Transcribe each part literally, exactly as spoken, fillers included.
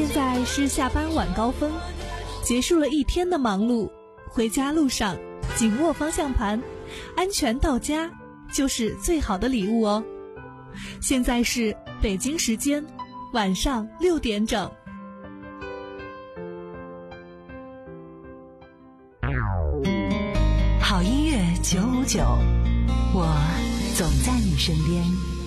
在是下班晚高峰，结束了一天的忙碌，回家路上紧握方向盘，安全到家就是最好的礼物哦。现在是北京时间晚上六点整。 好音乐九五九，我总在你身边。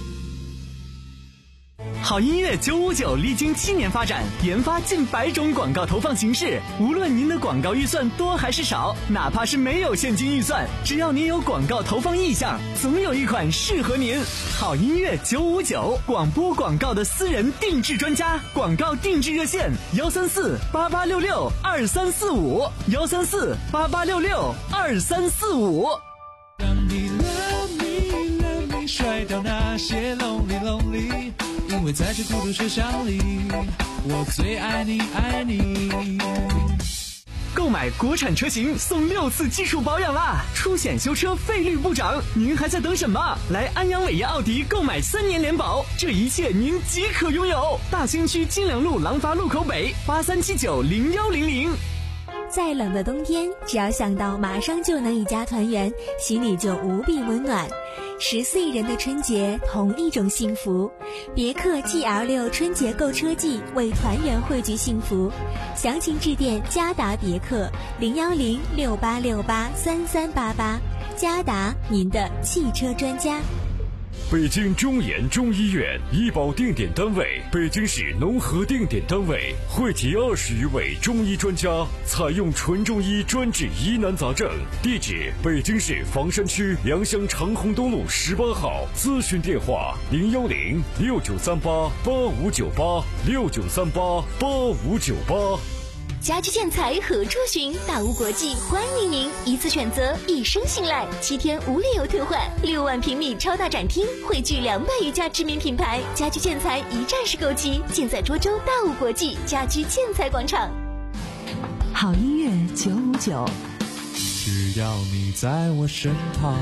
好音乐九五九历经七年发展，研发近百种广告投放形式。无论您的广告预算多还是少，哪怕是没有现金预算，只要您有广告投放意向，总有一款适合您。好音乐九五九，广播广告的私人定制专家，广告定制热线幺三四八八六六二三四五幺三四八八六六二三四五。 让你 love me love me 甩掉那些 lonely lonely，因为在这孤独车厢里，我最爱你爱你。 购买国产车型送六次基础保养啦，出险修车费率不涨，您还在等什么？来安阳伟业奥迪购买三年联保，这一切您即可拥有。大兴区金良路廊坊路口北八三七九零幺零零。 再冷的冬天，只要想到马上就能一家团圆，心里就无比温暖。十四亿人的春节，同一种幸福。别克 G L 六 春节购车季，为团圆汇聚幸福。详情致电嘉达别克零幺零六八六八三三八八。嘉达，您的汽车专家。 北京中研中医院医保定点单位，北京市农合定点单位，汇集二十余位中医专家，采用纯中医专治疑难杂症。地址：北京市房山区良乡长虹东路十八号。咨询电话：零幺零六九三八八五九八六九三八八五九八。 家居建材何处寻？大屋国际欢迎您，一次选择，一生信赖，七天无理由退换，六万平米超大展厅，汇聚两百余家知名品牌，家居建材一站式购齐，尽在涿州大屋国际家居建材广场。 好音乐九五九， 只要你在我身旁。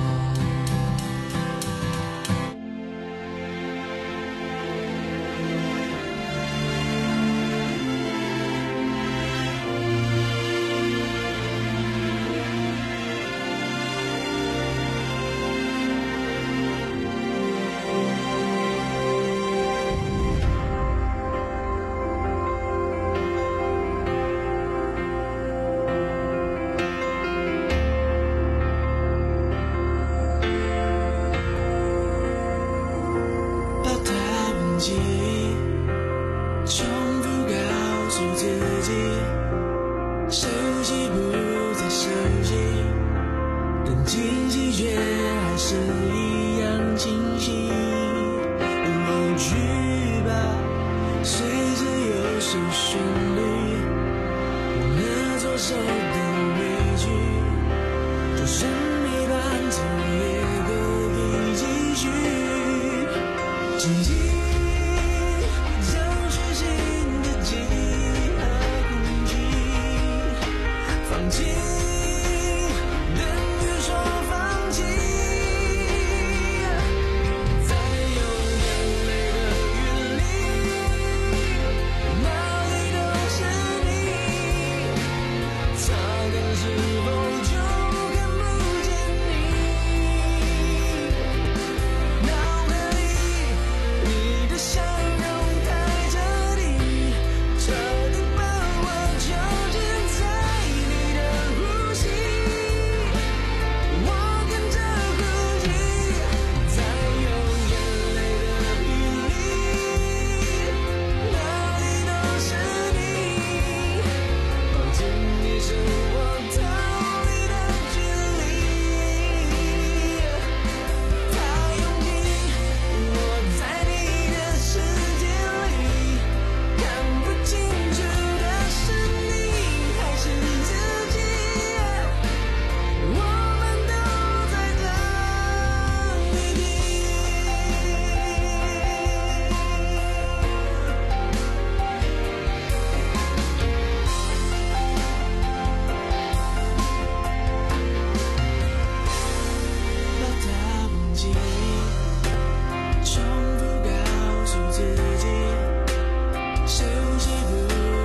重复告诉自己，休息不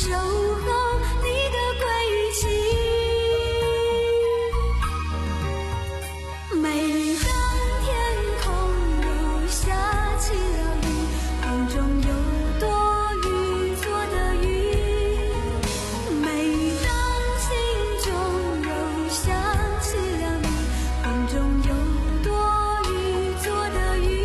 守候你的归期。每当天空又下起了雨，空中有多余做的云。每当心中又想起了你，空中有多余做的云。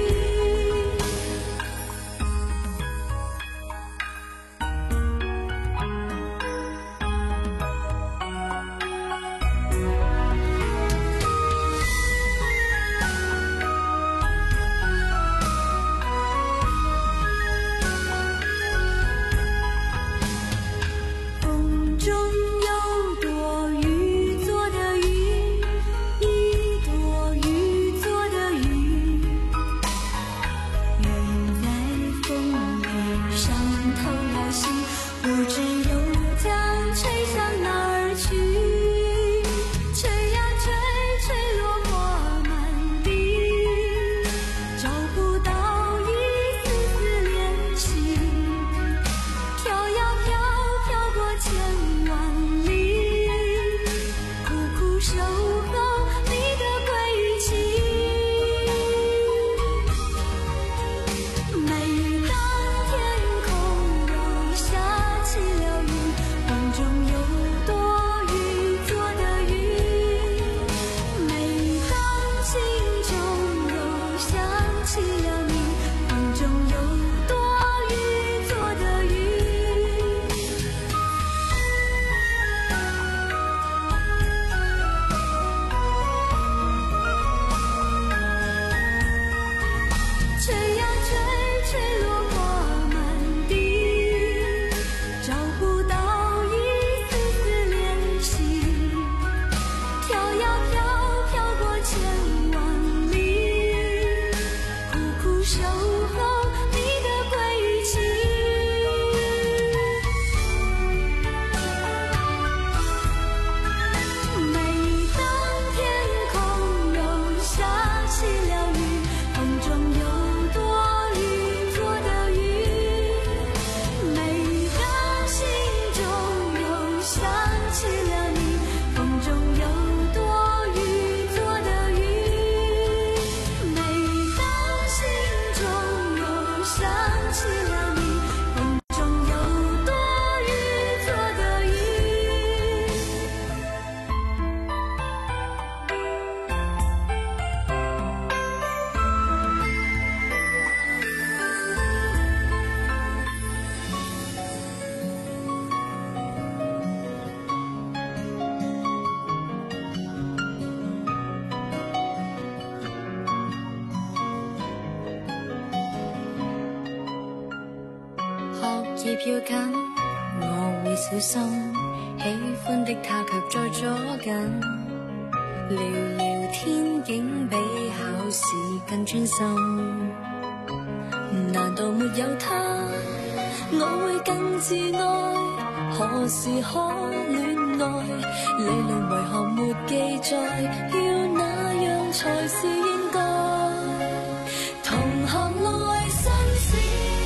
风中有朵雨做的云，一朵雨做的云，远在风里上透了心，不知又将吹向哪儿去。吹呀吹，吹落花满地，找不到一丝丝联系。飘呀飘，飘过千万里，苦苦守候你的归期。每当天空又下起了雨，空中有多余做的云。每当心中又想起了你，空中有多余做的云。吹呀吹，吹落花满地，找不到一丝丝联系。飘呀飘，飘过千万里，苦苦守候你的归期。每当天空又下起了雨，空中有多余做的云。每当心中又想起了你，空中有多余做的云。每当心中又想起了你，空中有多余做的云。 學業要緊，我會小心，喜歡的他卻在左近，聊聊天竟比考試更專心。難道沒有他，我會更自愛？何時可戀愛？理論為何沒記載？要那樣才是應該？同行內新鮮，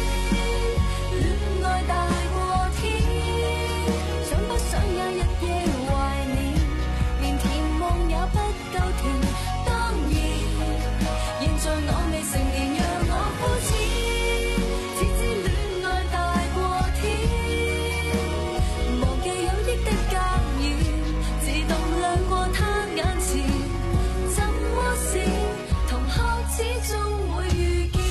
戀愛大過天，想不想有日夜懷念？連甜夢也不夠甜。當然，現在我未成年，讓我膚淺，只知戀愛大過天，忘記有益的格言，自動亮過他眼前。怎麼是同學始終會遇見？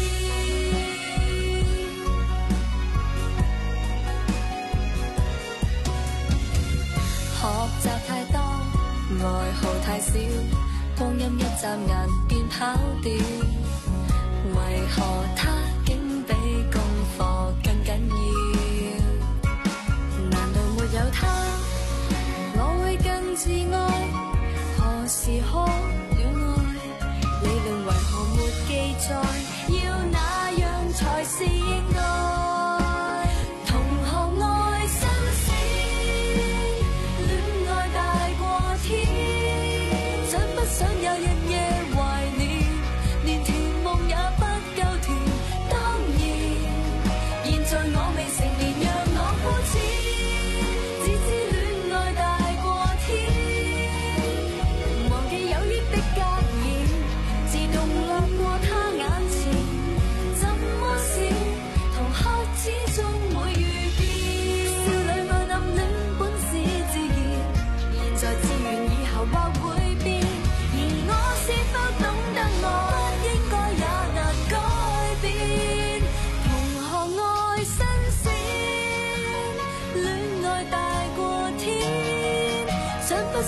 學習太多，愛好太少，光陰一眨眼便跑掉。為何他竟比功課更緊要？難道沒有他，我會更自愛？何時可戀愛？理論為何沒記載？要那樣才是應該？同學愛新鮮，戀愛大過天，想不想有日夜懷念？連甜夢也不夠甜。當然，現在我未成年，讓我膚淺，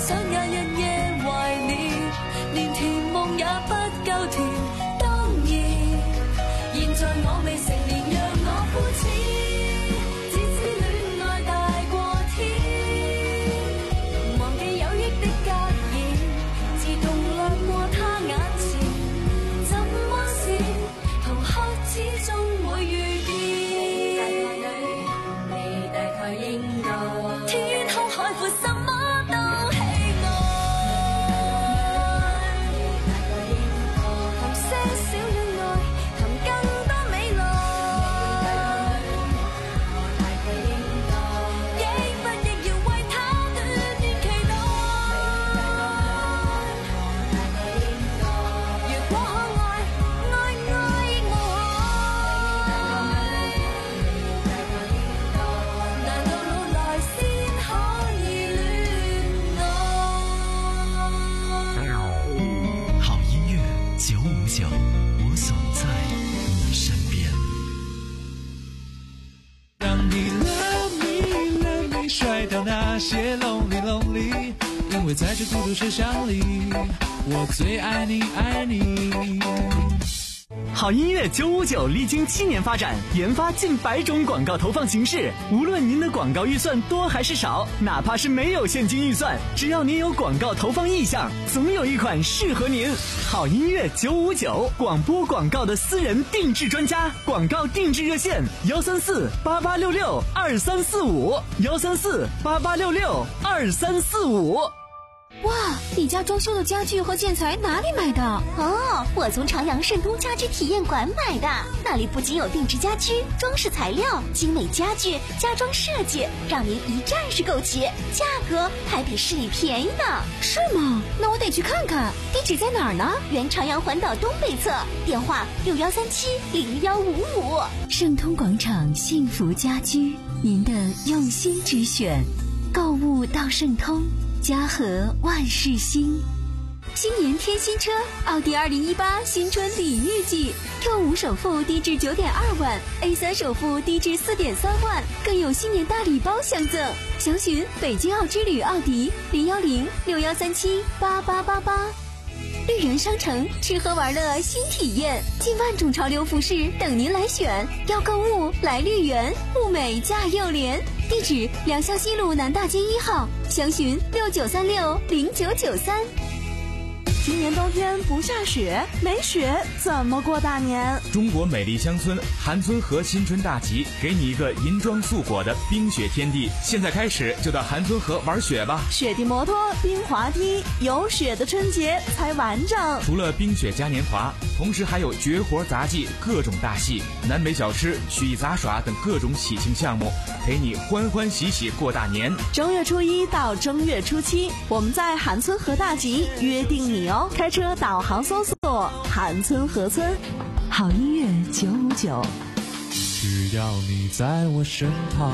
想也日夜懷念，連甜夢也不夠甜。當然，現在我未成年，讓我膚淺，只知戀愛大過天，忘記有益的格言，自動掠過他眼前。怎麼是同學始終會遇見？你大概應該天空海闊，什麼都喜愛。你大概應該談些小戀愛，談更多未來。我大概應該亦不亦要為他斷斷期待。我大概應該如果可愛，愛愛亦無害。大概應該難道老來先可以戀愛？ 好音樂九五九，我總在你身邊。 讓你 love me love me 甩掉那些 lonely lonely， 因為在這孤獨車廂裡，我最愛你愛你。 好音樂九五九歷經七年發展，研發近百種廣告投放形式。無論您的廣告預算多還是少，哪怕是沒有現金預算，只要您有廣告投放意向，總有一款適合您。好音樂九五九，廣播廣告的私人定制專家，廣告定制熱線：幺三四八八六六二三四五，幺三四八八六六二三四五。 哇，你家装修的家具和建材哪里買的？哦，我从长阳盛东家居体验馆买的，那里不仅有定制家居、装饰材料、精美家具、家装设计，让您一站式购齐，价格还比市里便宜呢。是吗？那我得去看看。地址在哪儿呢？原长阳环岛东北侧，电话六幺三七零幺五五。 盛通广场幸福家居，您的用心之选，购物到盛通。家和万事兴，新年添新车，奥迪二零一八新春礼遇季 ，Q 五首付低至九点二万 ，A 三首付低至四点三万，更有新年大礼包相赠。详询北京奥之旅奥迪零幺零六幺三七八八八八。绿园商城吃喝玩乐新体验，近万种潮流服饰等您来选。要购物来绿园，物美价又廉。地址：良校西路南大街一号，详询六九三六零九九三。 今年冬天不下雪，没雪怎么过大年？ 中国美丽乡村韩村河新春大集，给你一个银装素裹的冰雪天地。现在开始就到韩村河玩雪吧！ 雪地摩托、冰滑梯，有雪的春节才完整。 除了冰雪嘉年华，同时还有绝活杂技、各种大戏、南北小吃、曲艺杂耍等各种喜庆项目，陪你欢欢喜喜过大年。 正月初一到正月初七，我们在韩村河大集约定你哦。开车导航搜索韩村河村。 好音乐九五九， 只要你在我身旁。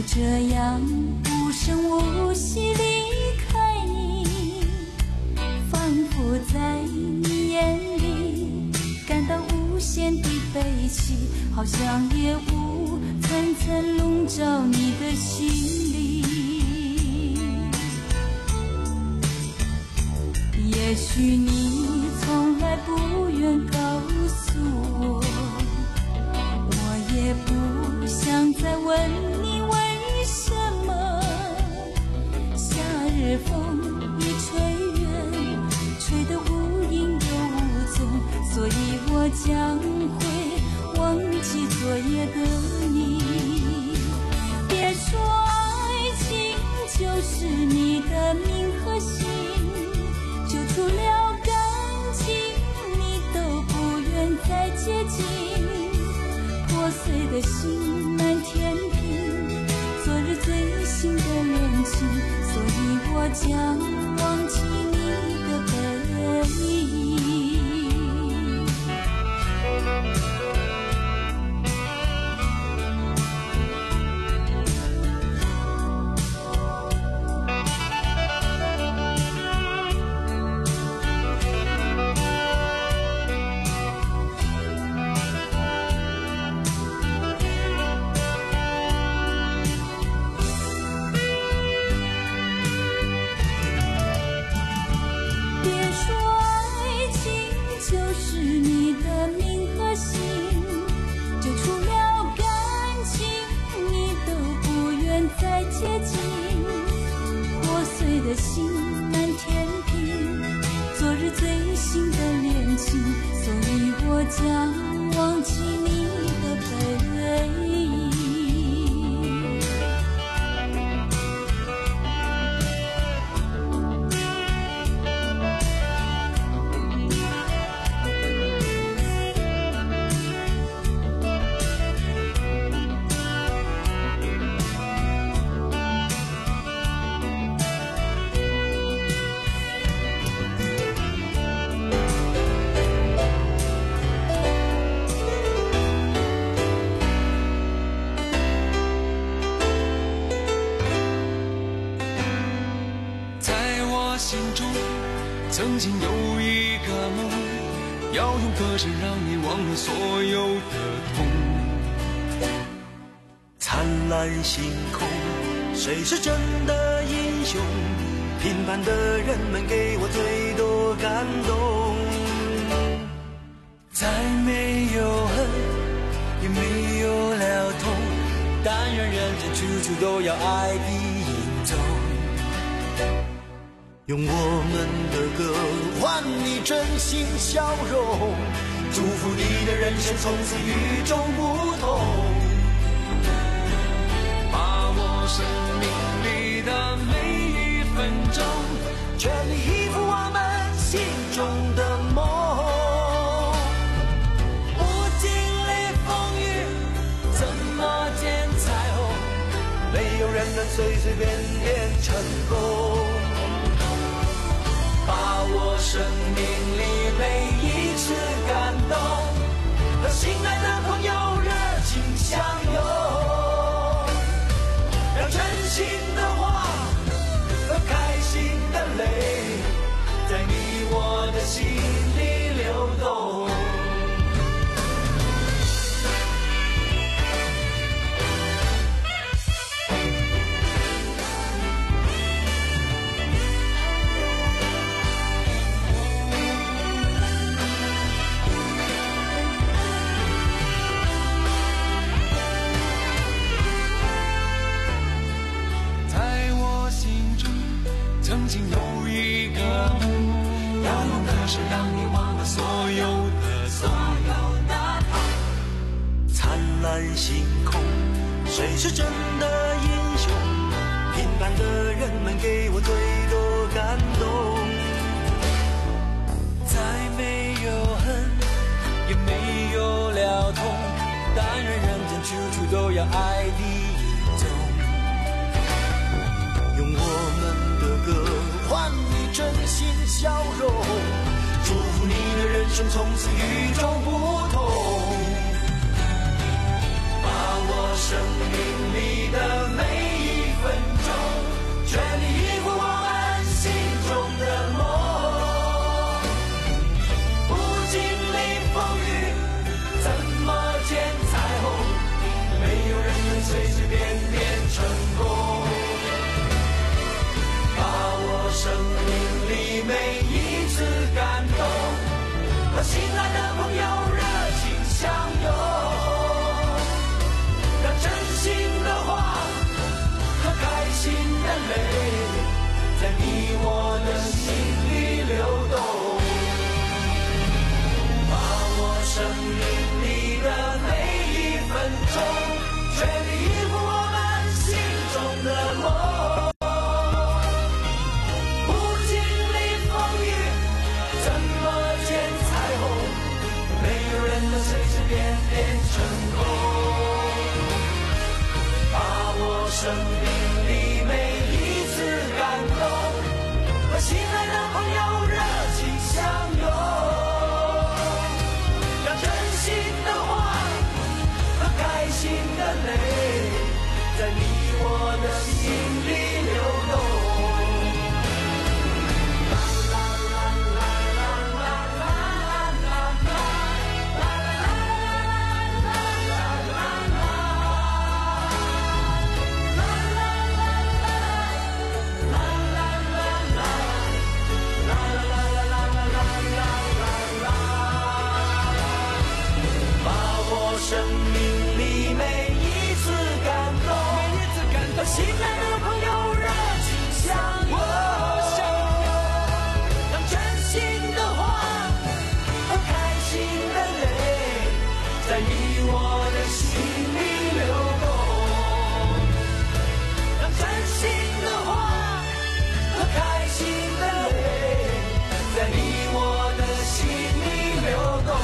这样无声无息离开你，仿佛在你眼里感到无限的悲戚，好像夜雾层层笼罩你的心里。也许你从来不愿告诉我，我也不想再问你为什么。夏日风一吹远，吹得无影又无踪，所以我将会忘记昨夜的你。别说爱情就是你的命和心，就除了感情你都不愿再接近。破碎的心满天平，昨日最新的恋情，所以我将忘记你的背影。的心满天平，昨日最新的恋情，所以我将忘记你的背影。 曾经有一个梦，要用歌声让你忘了所有的痛。 灿烂星空，谁是真的英雄？平凡的人们给我最多感动。 再没有恨，也没有了痛，但愿人间处处都有爱的影踪。 用我们的歌换你真心笑容，祝福你的人生从此与众不同。 把握生命里的每一分钟， 全力以赴我们心中的梦。 不经历风雨，怎么见彩虹？ 没有人能随随便便成功。 把握生命里每一次感动，和心爱的朋友热情相拥，让真心的话和开心的泪，在你我的心里流动。曾经有一个梦，要用歌声让你忘了所有的所有的痛。 灿烂星空，谁是真的英雄？平凡的人们给我最多感动。 再没有恨，也没有了痛，但愿人间处处都有爱的影踪。 用我们歌换你真心笑容，祝福你的人生从此与众不同。 把握生命里的每的心里流动，把我生命里的每一分钟，全力以赴我们心中的梦。不经历风雨，怎么见彩虹？没有人能随随便便成功。生命里每一次感动，和心爱的朋友热情相拥，让真心的话和开心的泪，在你我的心里流动。生命里每一次感动，和心爱的朋友热情相拥，让真心的话和开心的泪，在你我的心里流动，让真心的话和开心的泪，在你我的心里流动。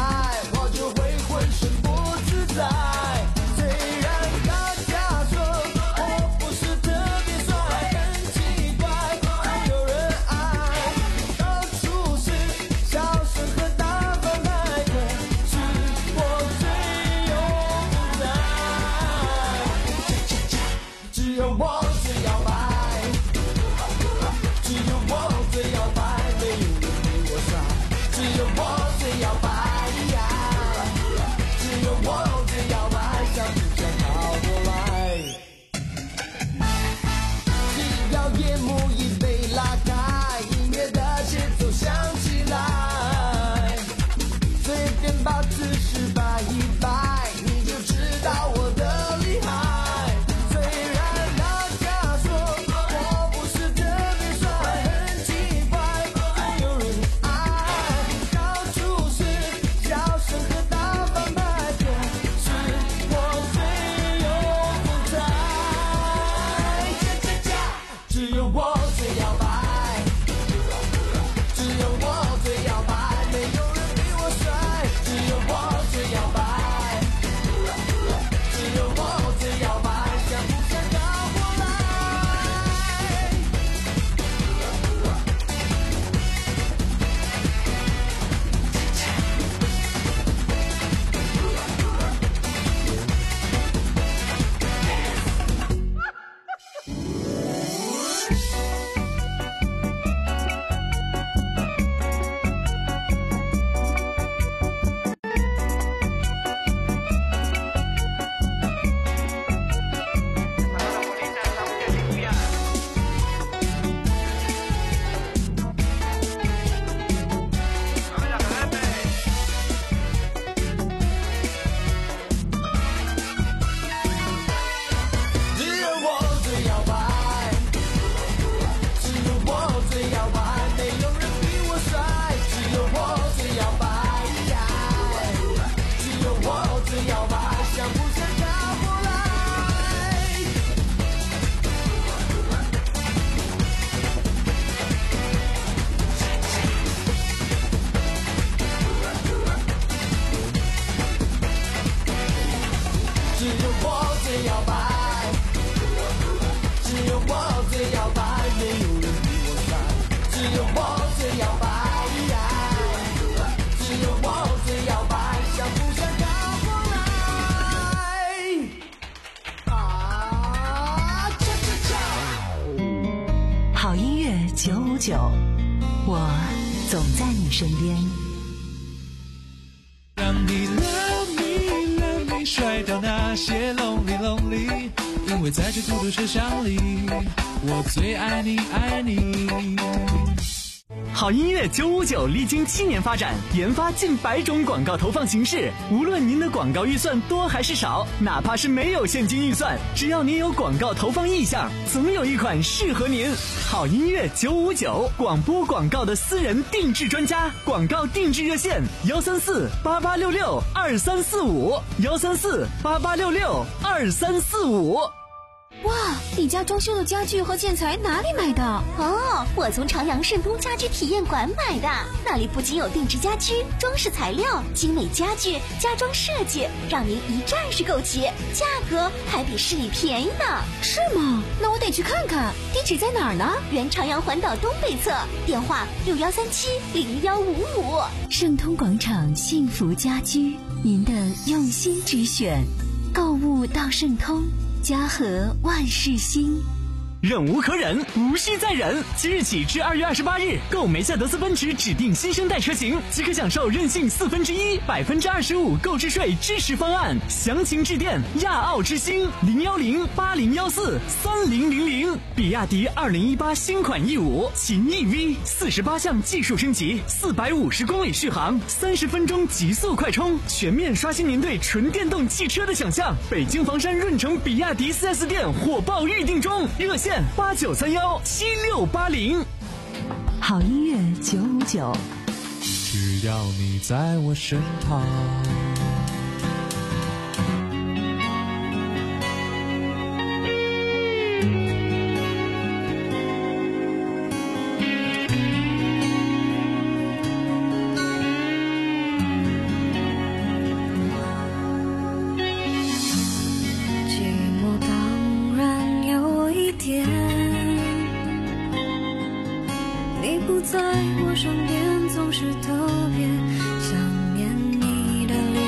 虽然大家说最摇摆，只有我最摇摆，没有人比我帅，只有我最摇摆，只有我最摇摆，想不想靠过来？啊，cha cha cha。 好音乐九五九，我总在你身边。 让你 love me love me 甩掉那些 lonely lonely， 因为在这孤独车厢里，我最爱你爱你。 好音乐九五九历经七年发展，研发近百种广告投放形式。无论您的广告预算多还是少，哪怕是没有现金预算，只要您有广告投放意向，总有一款适合您。好音乐九五九，广播广告的私人定制专家，广告定制热线：幺三四八八六六二三四五，幺三四八八六六二三四五。 哇，你家装修的家具和建材哪里买的？哦，我从朝阳盛通家居体验馆买的。那里不仅有定制家居、装饰材料、精美家具、家装设计，让您一站式购齐，价格还比市里便宜呢。是吗？那我得去看看。地址在哪儿呢？原朝阳环岛东北侧，电话六幺三七零幺五五。 盛通广场幸福家居，您的用心之选，购物到盛通。家和万事兴， 忍无可忍，无需再忍。即日起至二月二十八日，购梅赛德斯奔驰指定新生代车型，即可享受任性四分之一、百分之二十五购置税支持方案。详情致电亚奥之星零幺零八零幺四三零零零。比亚迪二零一八新款 E 五 秦 E V 四十八项技术升级，四百五十公里续航，三十分钟极速快充，全面刷新您对纯电动汽车的想象。北京房山润城比亚迪 四 S 店火爆预定中，热线八九三幺七六八零。 好音乐九五九， 只要你在我身旁。 你不在我身边，总是特别想念你的脸。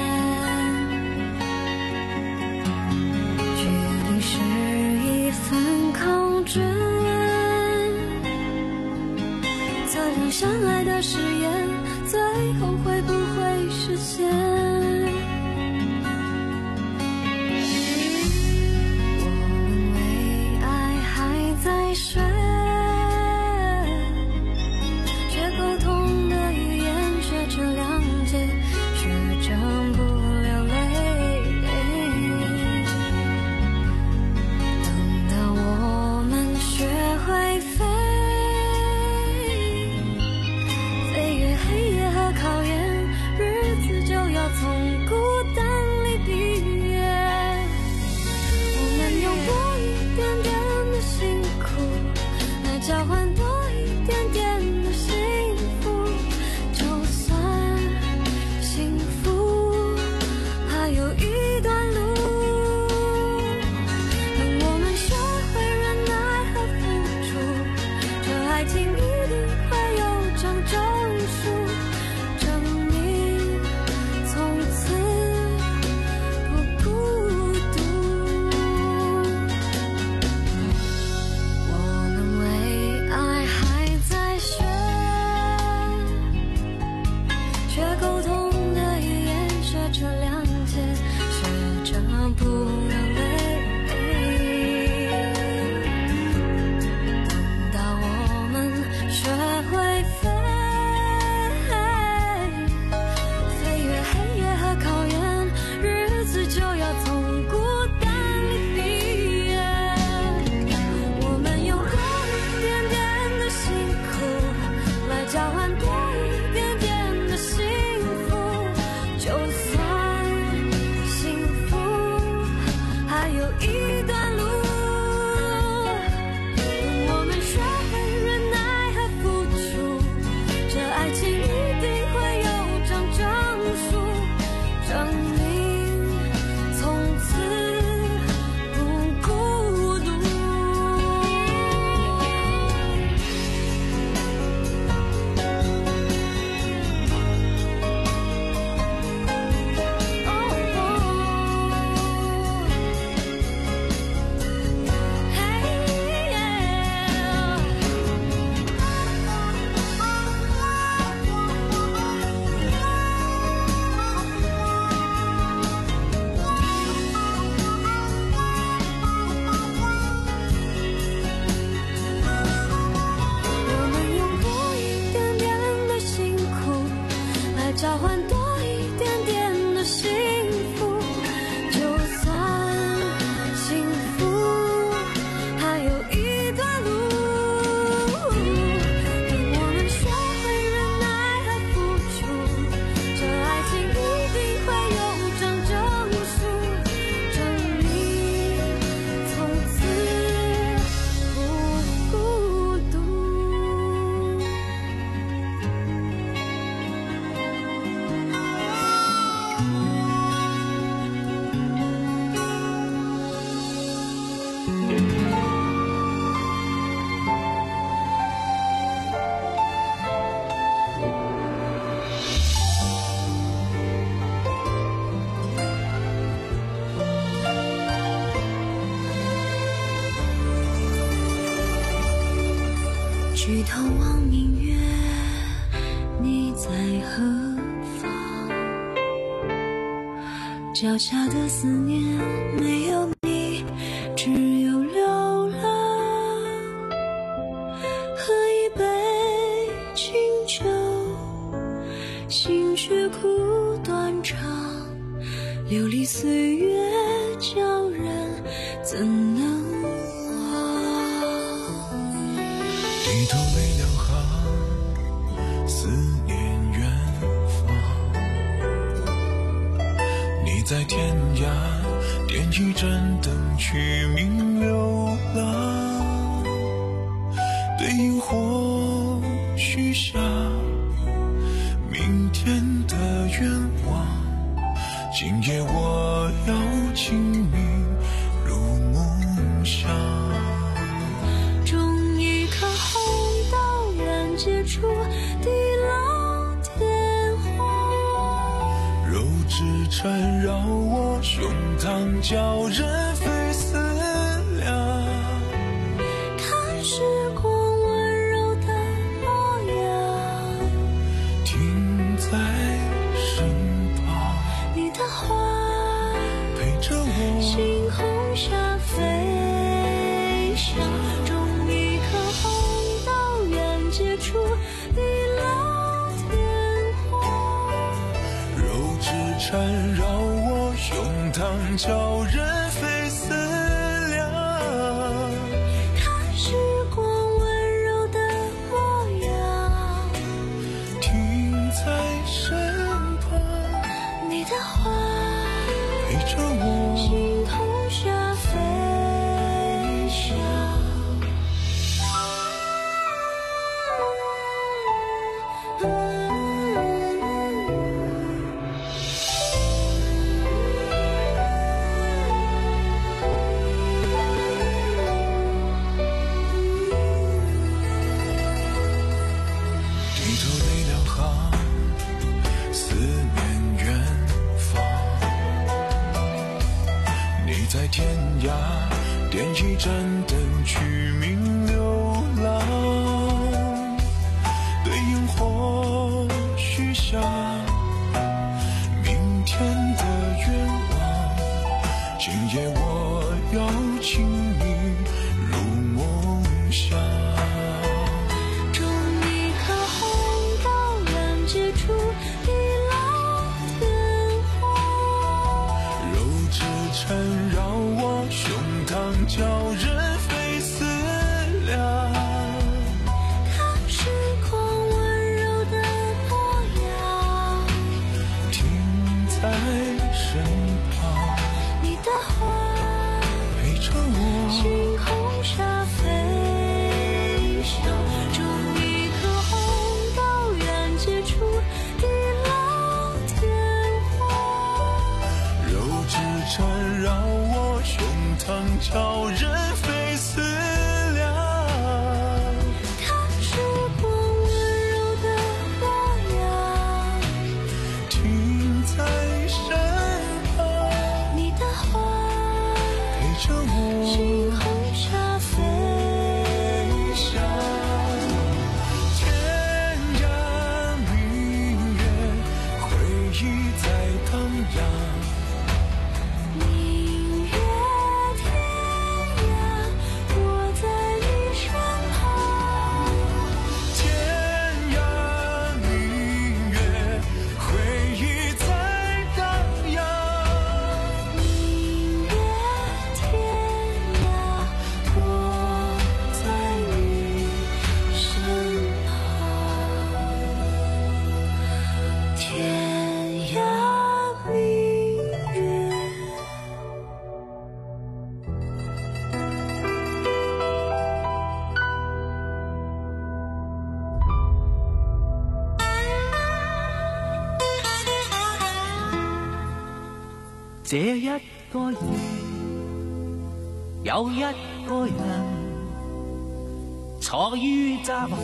决定是一份考卷，测量相爱的誓言，最后会不会实现？我们为爱还在睡。交换多一点点的幸福，就算幸福还有一段路。等我们学会忍耐和付出，这爱情一定会有张证书，证明从此不孤独。我们为爱还在学，学沟通的语言，学着谅解，学着不流泪。等到我们学会飞，飞越黑夜和考验，日子就要从孤单里毕业。我们用多一点点的辛苦来交换多一点点的幸福，就算幸福举头望明月，你在何方？脚下的思念没有你，只有流浪。喝一杯清酒，心血苦断肠，流离岁月叫人怎能低头泪两行，思念远方。你在天涯点一盏灯，取名流浪。对萤火许下明天的愿望，今夜我要亲你入梦乡。 接触地老天荒， 肉质缠绕我胸膛，叫人非思量。 看时光温柔的模样， 停在身旁， 你的话陪着我星空下飞翔。接触地老天荒， 肉质缠绕我胸膛，叫人非思量。 看时光温柔的模样， 停在身旁， 你的话陪着我星空下飞翔。 天涯点一盏灯，取名流浪。对萤火许下明天的愿望，今夜我要请你入梦乡。 种一颗红高粱，接触地老天荒， 肉质缠绕我胸膛，叫人非思量。 看时光温柔的模样， 停在身旁， 你的话陪着我星空下飞翔。种一颗红高粱，接触地老天荒， 肉质缠绕我胸膛，叫人非思量。 看时光温柔的模样， 停在身旁， 你的话陪着我星空下飞翔。 天涯明月，回忆在荡漾。 明月天涯，我在你身旁。 天涯明月，回忆在荡漾。 明月天涯，我在你身旁。天涯明月。 這一個夜，有一個人坐於窄巷，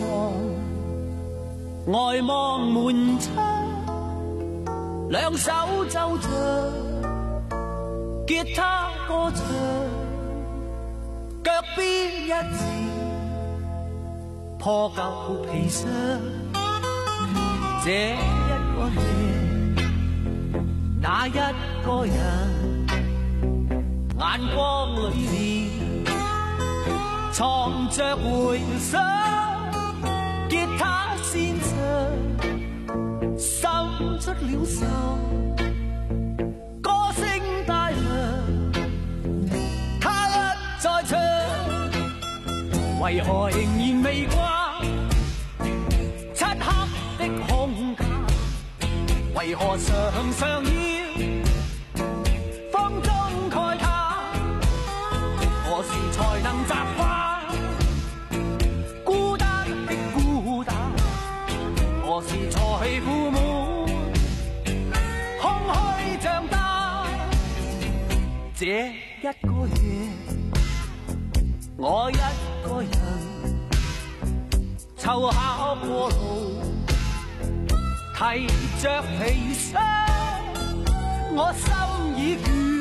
呆望門窗，兩手奏着吉他歌唱，腳邊一字破舊皮箱，這一個夜，那一個人，眼光裏面藏着回想，吉他先唱，滲出了愁，歌聲帶亮，他一再唱，為何仍然未掛漆黑的空間？為何常常要風中慨嘆？何時才能習慣孤單的孤單？何時才負滿空虛長大？這一個夜，我一個人湊巧過路，提着皮箱，我心已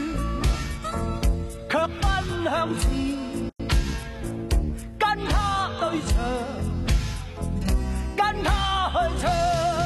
倦，卻奔向前，跟他對唱，跟他去唱。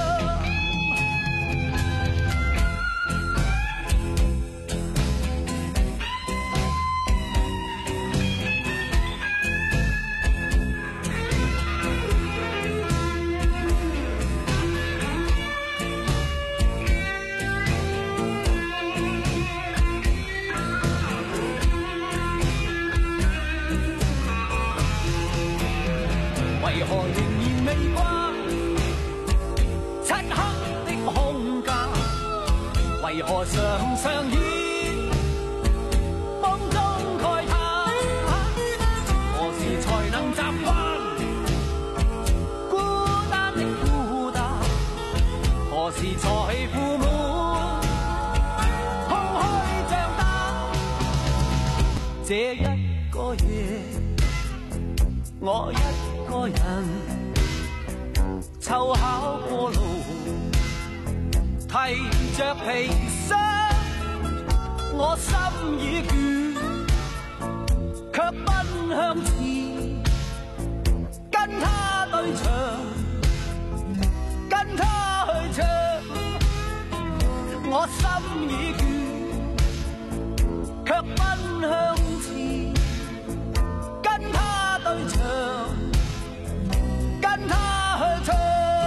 為何仍然未慣漆黑的空間？為何常常現風中慨嘆？何時才能習慣孤單的孤單？何時才負滿空虛長大？這一個夜，我一個人湊巧過路，提着皮箱，我心已倦，卻奔向前，跟他對唱，跟他去唱。我心已倦，卻奔向前，跟他對唱，跟他去唱。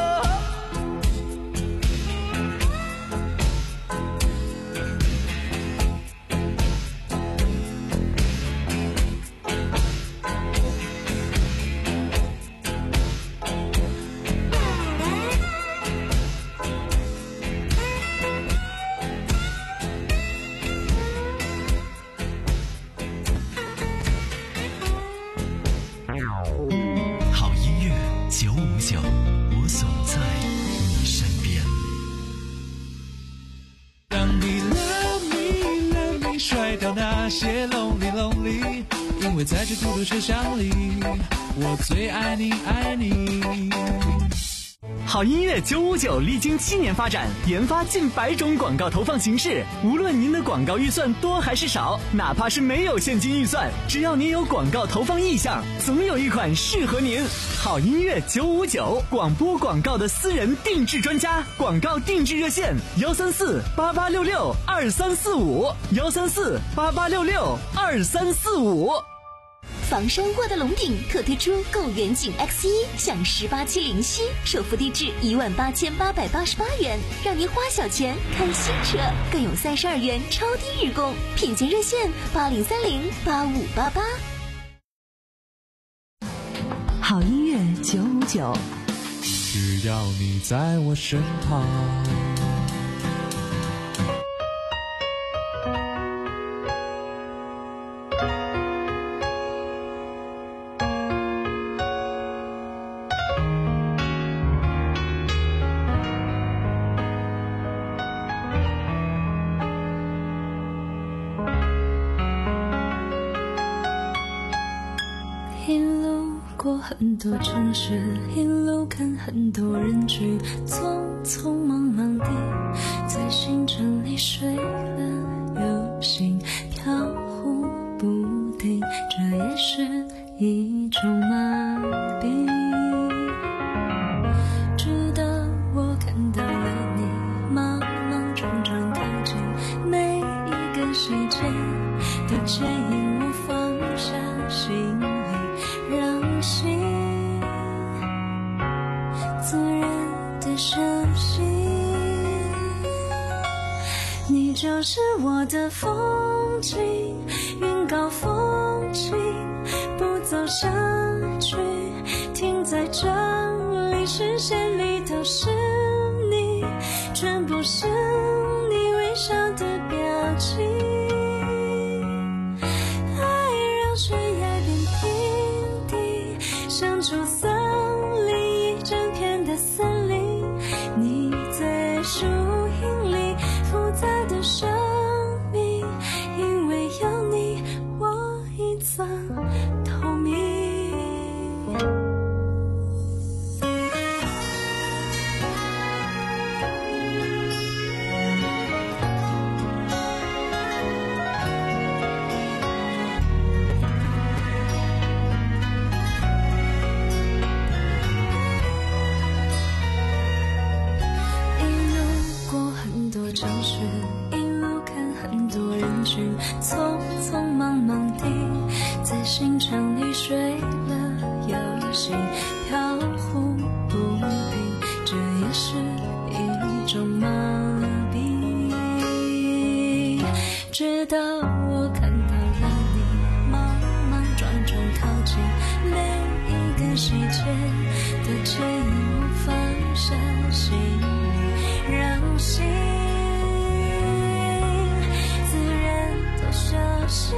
好音乐九五九，我总在你身边。 让你 love me love me 甩掉那些 lonely lonely， 因为在这孤独车厢里，我最爱你爱你。 好音乐九五九历经七年发展，研发近百种广告投放形式。无论您的广告预算多还是少，哪怕是没有现金预算，只要您有广告投放意向，总有一款适合您。好音乐九五九，广播广告的私人定制专家，广告定制热线：幺三四八八六六二三四五，幺三四八八六六二三四五。 房山沃德龙鼎特推出购远景 X 一 享十八期零息，首付低至一万八千八百八十八元，让您花小钱看新车，更有三十二元超低日供，品鉴热线八零三零八五八八。 好音乐九五九， 只要你在我身旁。 一路过很多城市，一路看很多人去，匆匆忙忙地在行程里睡了又醒，飘忽不定，这也是一种麻痹。 间的剪影，我放下心里，让心自然的休息。你就是我的风景，云高风轻，不走下去，停在这里，视线里都是你，全部是你微笑的表情。爱让悬崖变平地，像出森林，一整片的森林，你在树荫里复杂的生命，因为有你，我一层透明。城市一路看很多人群，匆匆忙忙地在行程里睡了又醒，飘忽不定，这也是一种麻痹。直到我看到了你，莽莽撞撞靠近，每一个细节的剪影，我放下心里，让心心，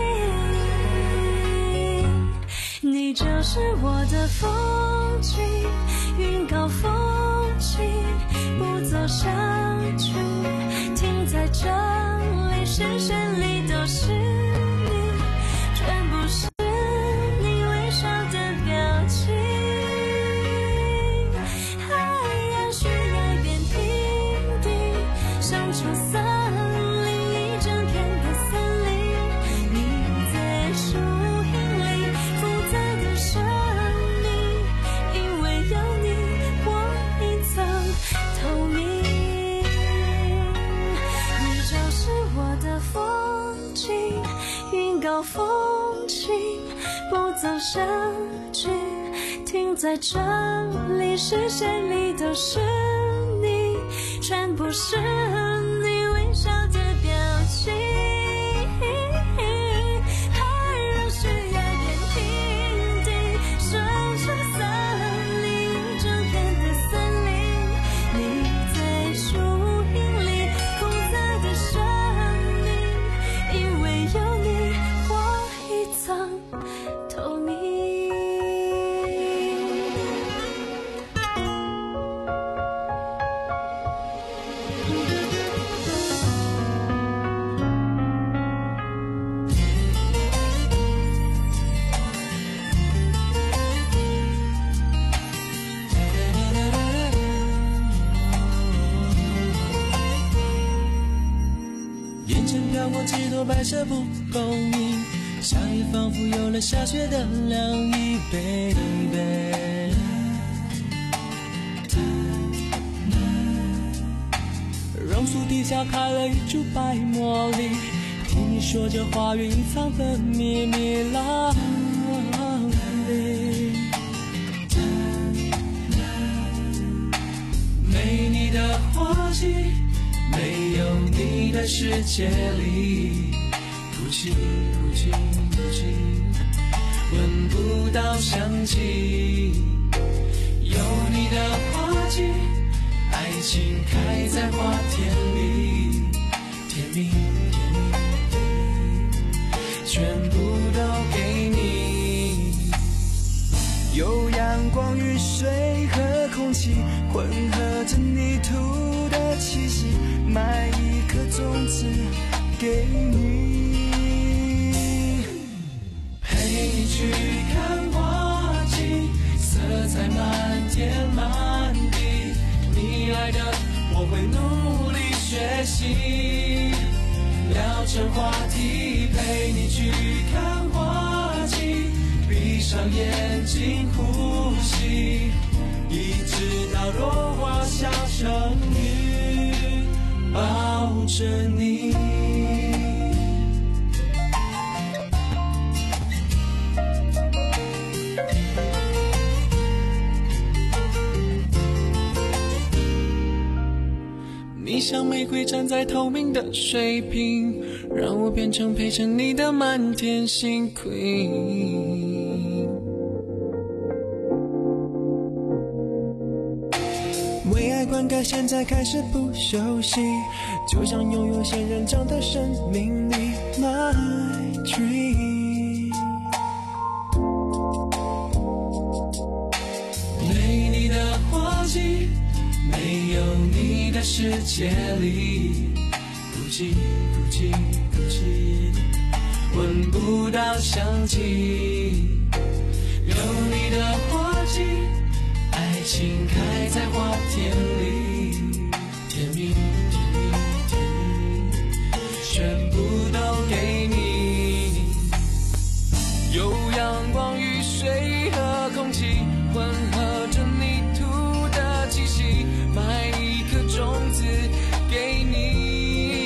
你就是我的风景，云高风轻，不走下去，停在这里，视线里都是你，全部是你微笑的表情。爱让悬崖变平地，像出森林，一整片的森林，树荫里复杂的生命，因为有你，我一层透明。你就是我的风景，云高风轻，不走下去，停在这里，视线里都是你，全部是你微笑的表情。 几朵白色蒲公英，夏夜仿佛有了下雪的凉意 ，baby。榕树底下开了一株白茉莉，听你说着花园隐藏的秘密啦。没你的花季，没有你的世界里，哭泣哭泣哭泣，闻不到香气。有你的花季，爱情开在花田里，甜蜜甜蜜甜蜜，全部都给你。 有阳光、雨水和空气混合着泥土的气息，埋一颗种子给你， 陪你去看花季，色彩满天满地，你爱的我会努力学习，聊成话题，陪你去看花季，闭上眼睛呼吸，一直到落花下成雨，抱着你。 像玫瑰站在透明的水瓶，让我变成陪着你的满天星 Queen。 为爱灌溉，现在开始不休息，就像拥有仙人掌的生命力 My dream。 没你的花季，没有你的世界里，孤寂孤寂孤寂，闻不到香气。有你的花季，爱情开在花田里，甜蜜甜蜜甜蜜，全部都给你。有阳光雨水和空气混合着泥土的气息，埋一颗种子给你，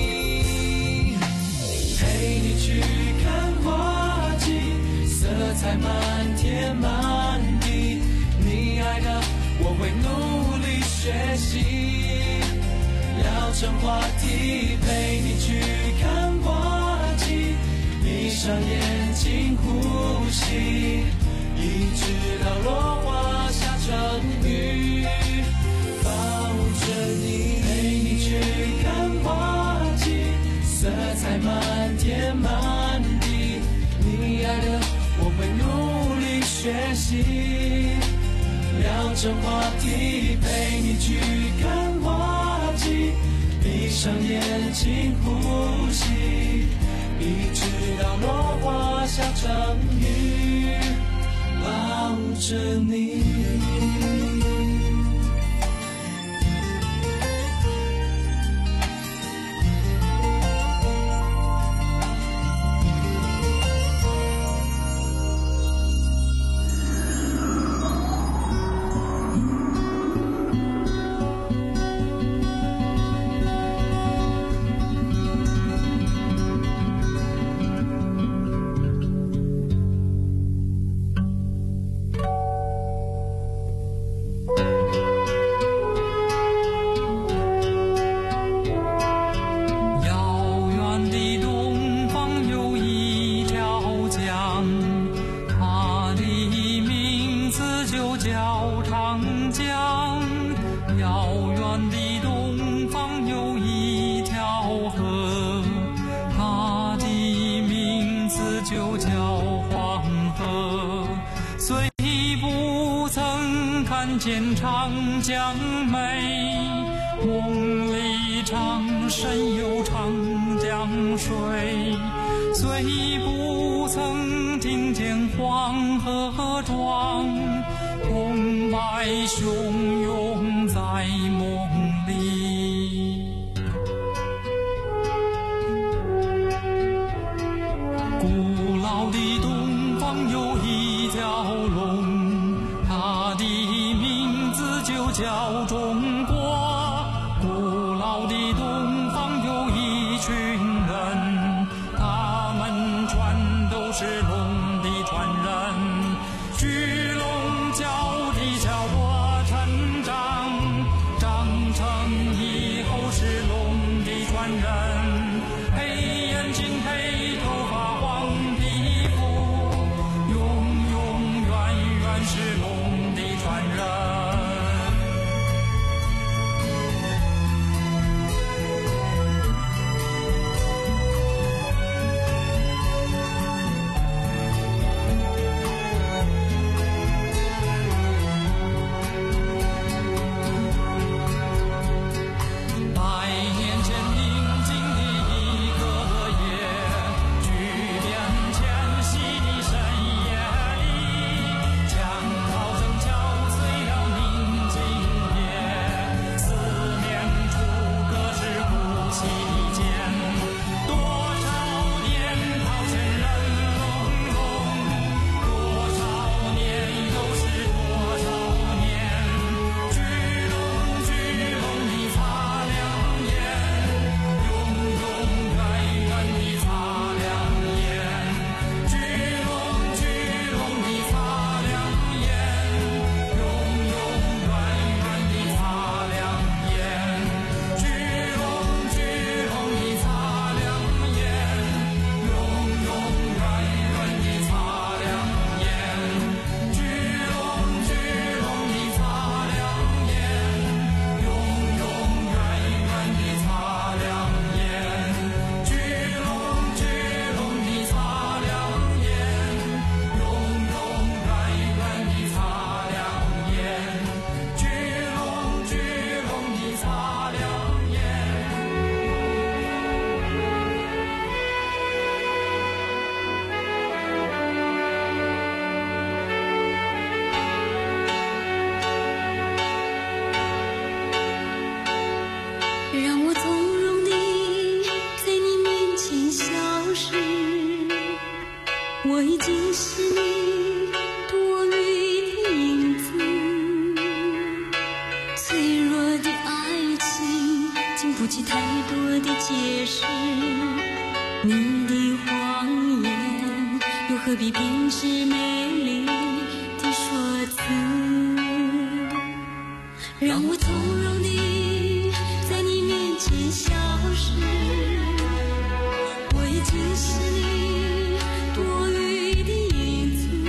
陪你去看花季，色彩满天满地，你爱的我会努力学习，聊成话题，陪你去看花季，闭上眼睛呼吸，一直到落花下成雨，抱着你，陪你去看花季，色彩满天满地，你爱的我会努力学习，聊成话题，陪你去看花季，闭上眼睛呼吸，一直到落花下成雨，抱着你。 见长江美，梦里常神游长江水，虽不曾听见黄河壮，澎湃汹涌在梦里。古老的东方有一条龙，它的就叫中国。古老的东方有一群人，他们全都是龙的传人，巨龙叫地叫我成长，长成以后是龙的传人，黑眼睛黑头发黄时，我已经是你多余的影子。脆弱的爱情经不起太多的解释，你的谎言又何必编织美丽的说辞，让我从容地在你面前消失。我已经是你多余的影子，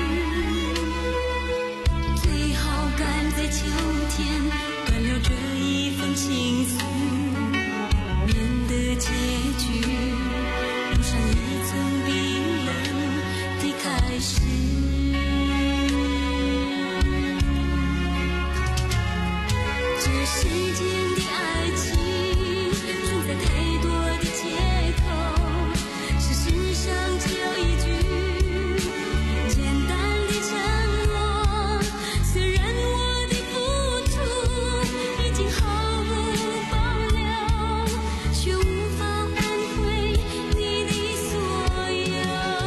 最好赶在秋天断了这一份情愫，免得结局留上一层冰冷的开始。这世间的爱情存在太多的借口，事实上只有一句简单的承诺。虽然我的付出已经毫无保留，却无法挽回你的所有。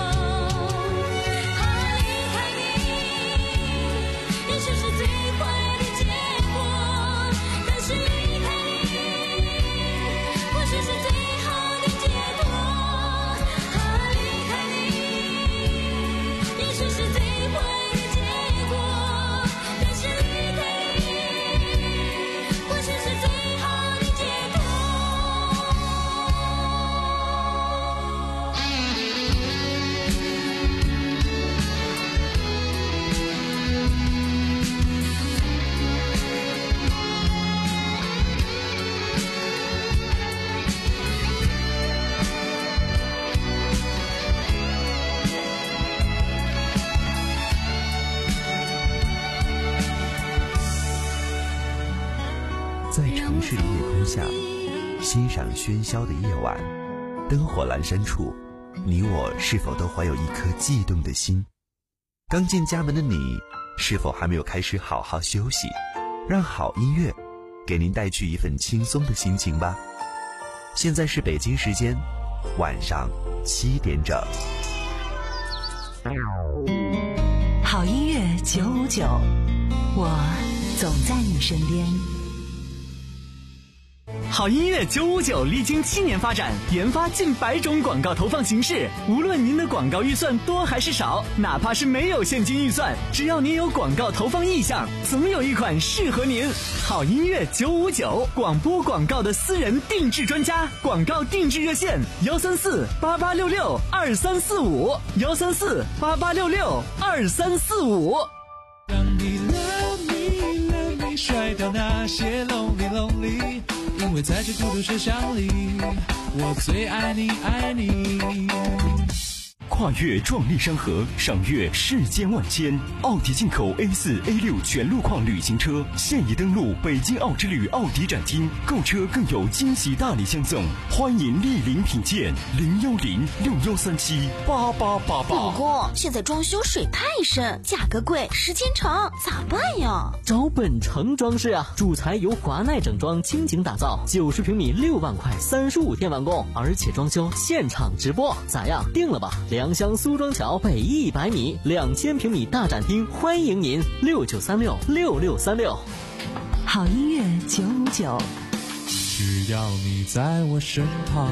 啊，离开你，也许是最坏的结果，但是离开你，或许是最好的解脱。啊，离开你，也许是最坏的结果，但是离开你，或许是最好的解脱。 在城市的夜空下，欣赏喧嚣的夜晚，灯火阑珊处，你我是否都怀有一颗悸动的心？刚进家门的你，是否还没有开始好好休息？让好音乐给您带去一份轻松的心情吧。现在是北京时间晚上七点整。 好音乐九五九，我总在你身边。 好音乐九五九历经七年发展，研发近百种广告投放形式。无论您的广告预算多还是少，哪怕是没有现金预算，只要您有广告投放意向，总有一款适合您。好音乐九五九，广播广告的私人定制专家，广告定制热线幺三四八八六六二三四五幺三四八八六六二三四五。 让你 love me love me， 甩掉那些 lonely lonely。因为在这孤独车厢里，我最爱你爱你。 跨越壮丽山河，赏阅世间万千。奥迪进口 A 四 A 六 全路况旅行车现已登陆北京奥之旅奥迪展厅，购车更有惊喜大礼相送，欢迎莅临品鉴。零幺零六幺三七八八八八。 老公，现在装修水太深，价格贵，时间长，咋办呀？ 找本城装饰啊，主材由华奈整装倾情打造，九十平米六万块，三十五天完工，而且装修现场直播，咋样？定了吧？良乡苏庄桥北一百米，两千平米大展厅，欢迎您六九三六六六三六。 好音乐九五九， 只要你在我身旁。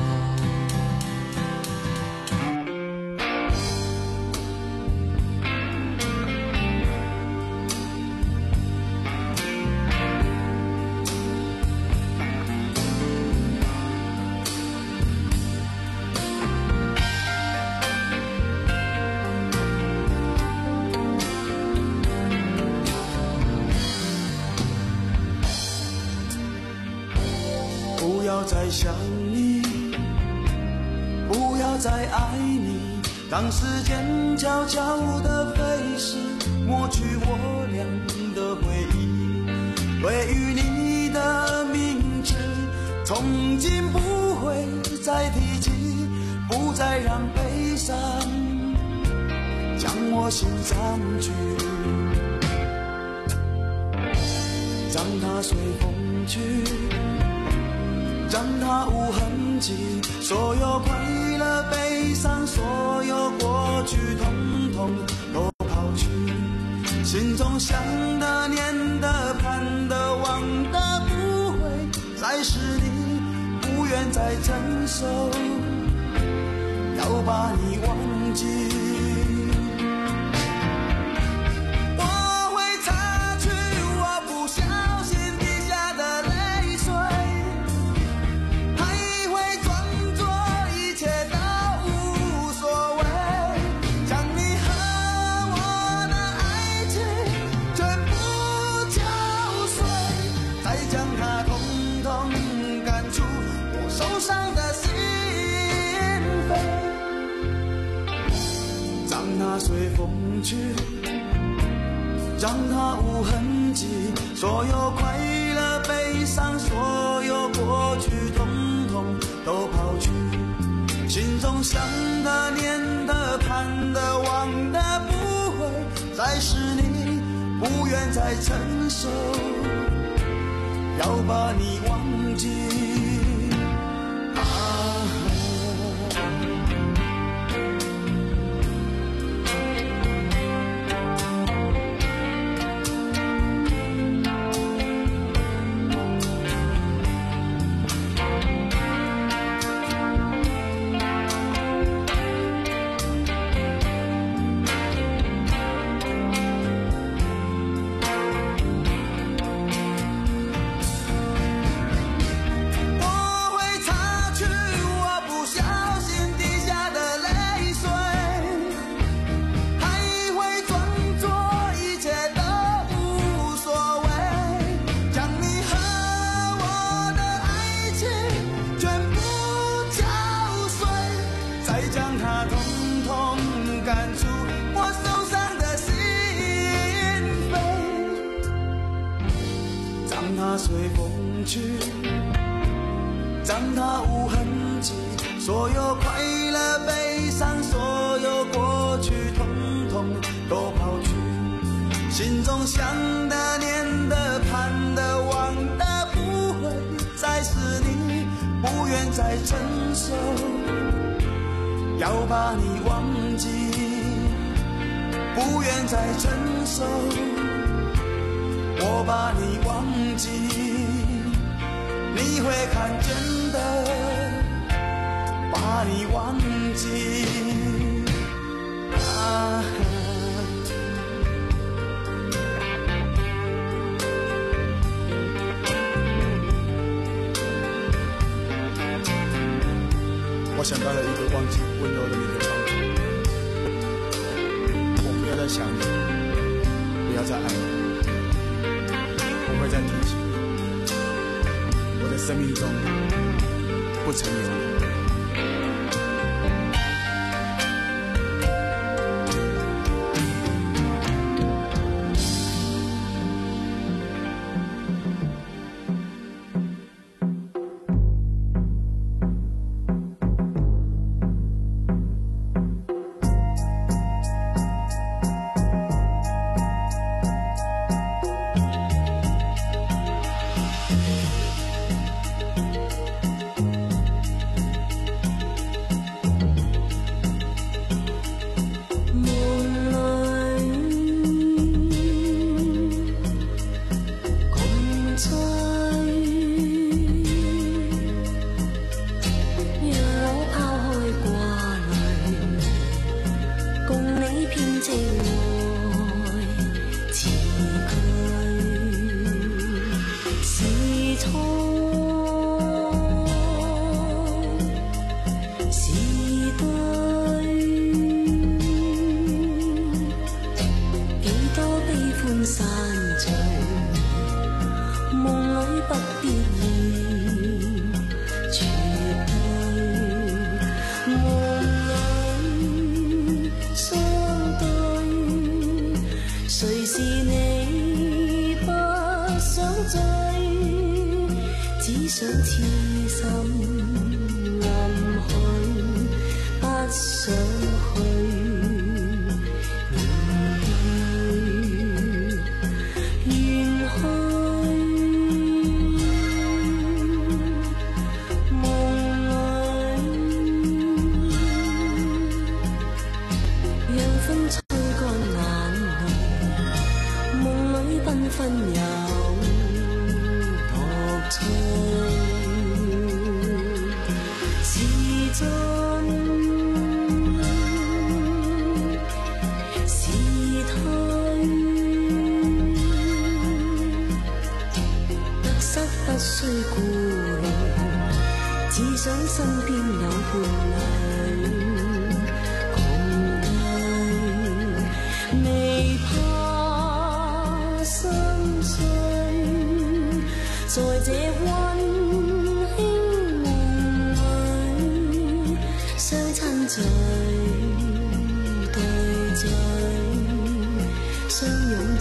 不要再想你，不要再爱你，当时间悄悄地飞逝，抹去我俩的回忆。对于你的名字，从今不会再提起，不再让悲伤将我心上去，让它随风去， 让它无痕迹，所有快乐悲伤，所有过去统统都抛去，心中想的念的盼的望的不会再是你，不愿再承受，要把你忘记。随风去，让它无痕迹，所有快乐悲伤，所有过去统统都抛去，心中想的念的盼的望的不会再是你，不愿再承受，要把你忘记。随风去，让它无痕迹，所有快乐悲伤，所有过去统统都抛去，心中想的念的盼的望的不会再是你，不愿再承受，要把你忘记，不愿再承受，我把你忘记，你会看见的，把你忘记。啊，我想到了一个忘记温柔的你的方法，我不要再想你，不要再爱你，不会再提起你，我的生命中不曾有你。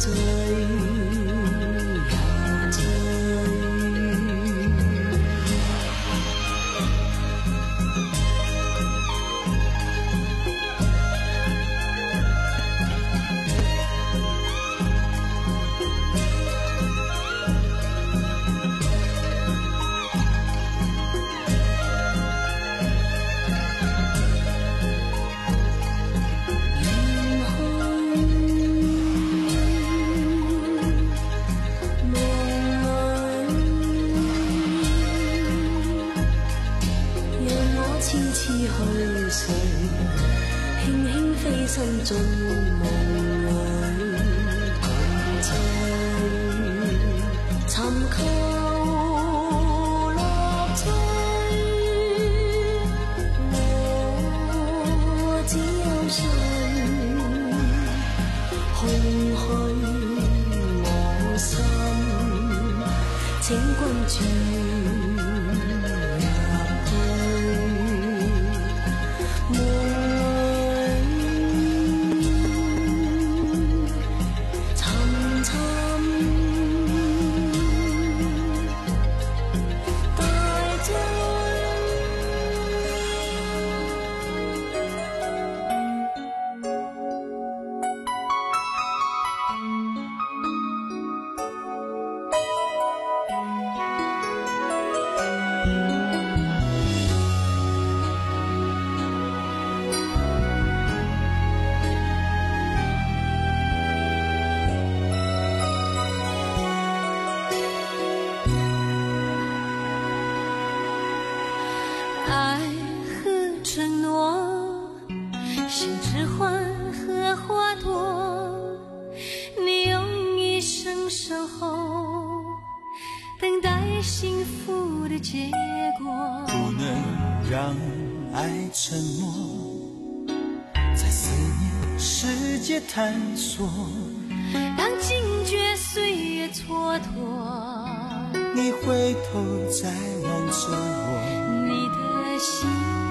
探索， 当惊觉岁月蹉跎， 你回头再望着我， 你的心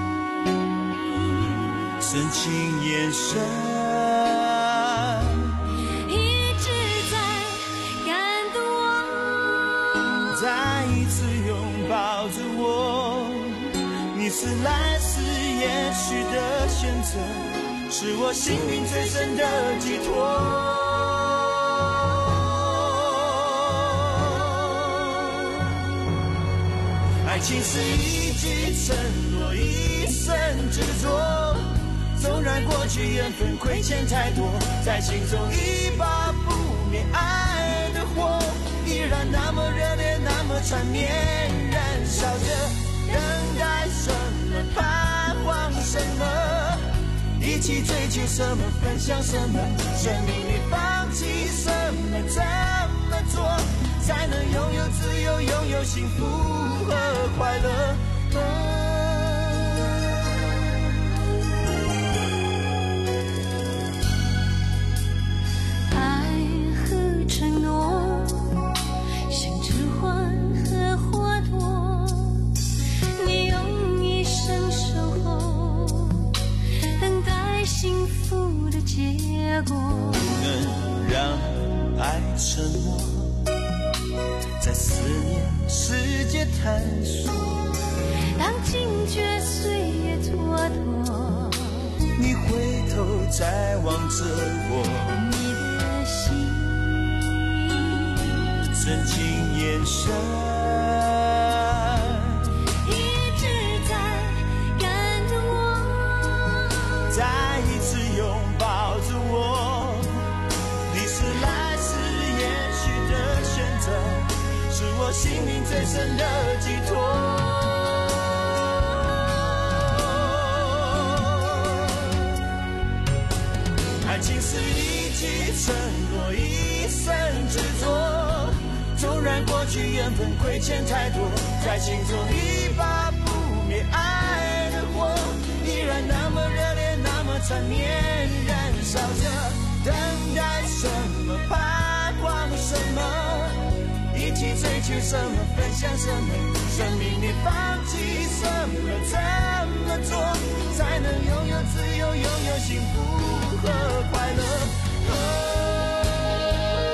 深情眼神一直在感动我， 再一次拥抱着我，你是来世也许的选择，是我心灵最深的寄托。爱情是一句承诺，一生执着，纵然过去缘分亏欠太多，在心中一把不灭爱的火，依然那么热烈，那么缠绵，燃烧着，等待什么，盼望什么，一起追求什么，分享什么，生命里放弃什么，怎么做才能拥有自由，拥有幸福和快乐？ 爱和承诺像指环和花朵，你用一生守候，等待幸福的结果。 不能让爱沉默，在思念世界探索， 当惊觉岁月蹉跎， 你回头再望着我， 你的心深情眼神一直在感动我， 再一次拥抱着我，你是来世也许的选择，是我心灵最深的寄托。爱情是一句承诺，一生执着，纵然过去缘分亏欠太多，在心中一把不灭爱的火，依然那么热烈，那么缠绵，燃烧着，等待什么，盼望什么，一起追求什么，分享什么，生命里放弃什么，怎么做才能拥有自由，拥有幸福和快乐？哦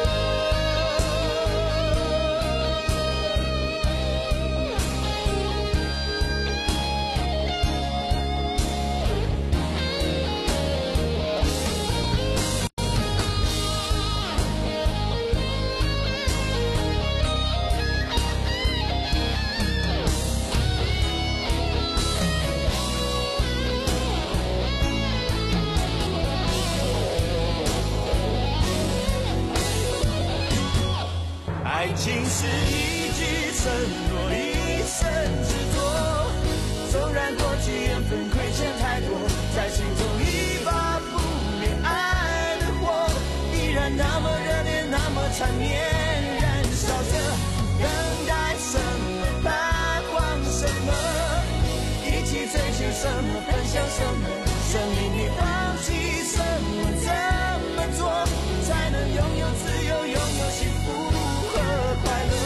情是一句承诺，一生执着。纵然过去缘分亏欠太多，在心中一把不灭爱的火，依然那么热烈，那么缠绵，燃烧着，等待什么，盼望什么，一起追求什么，分享什么，生命里放弃什么，怎么做才能拥有自由，拥有幸福和快乐。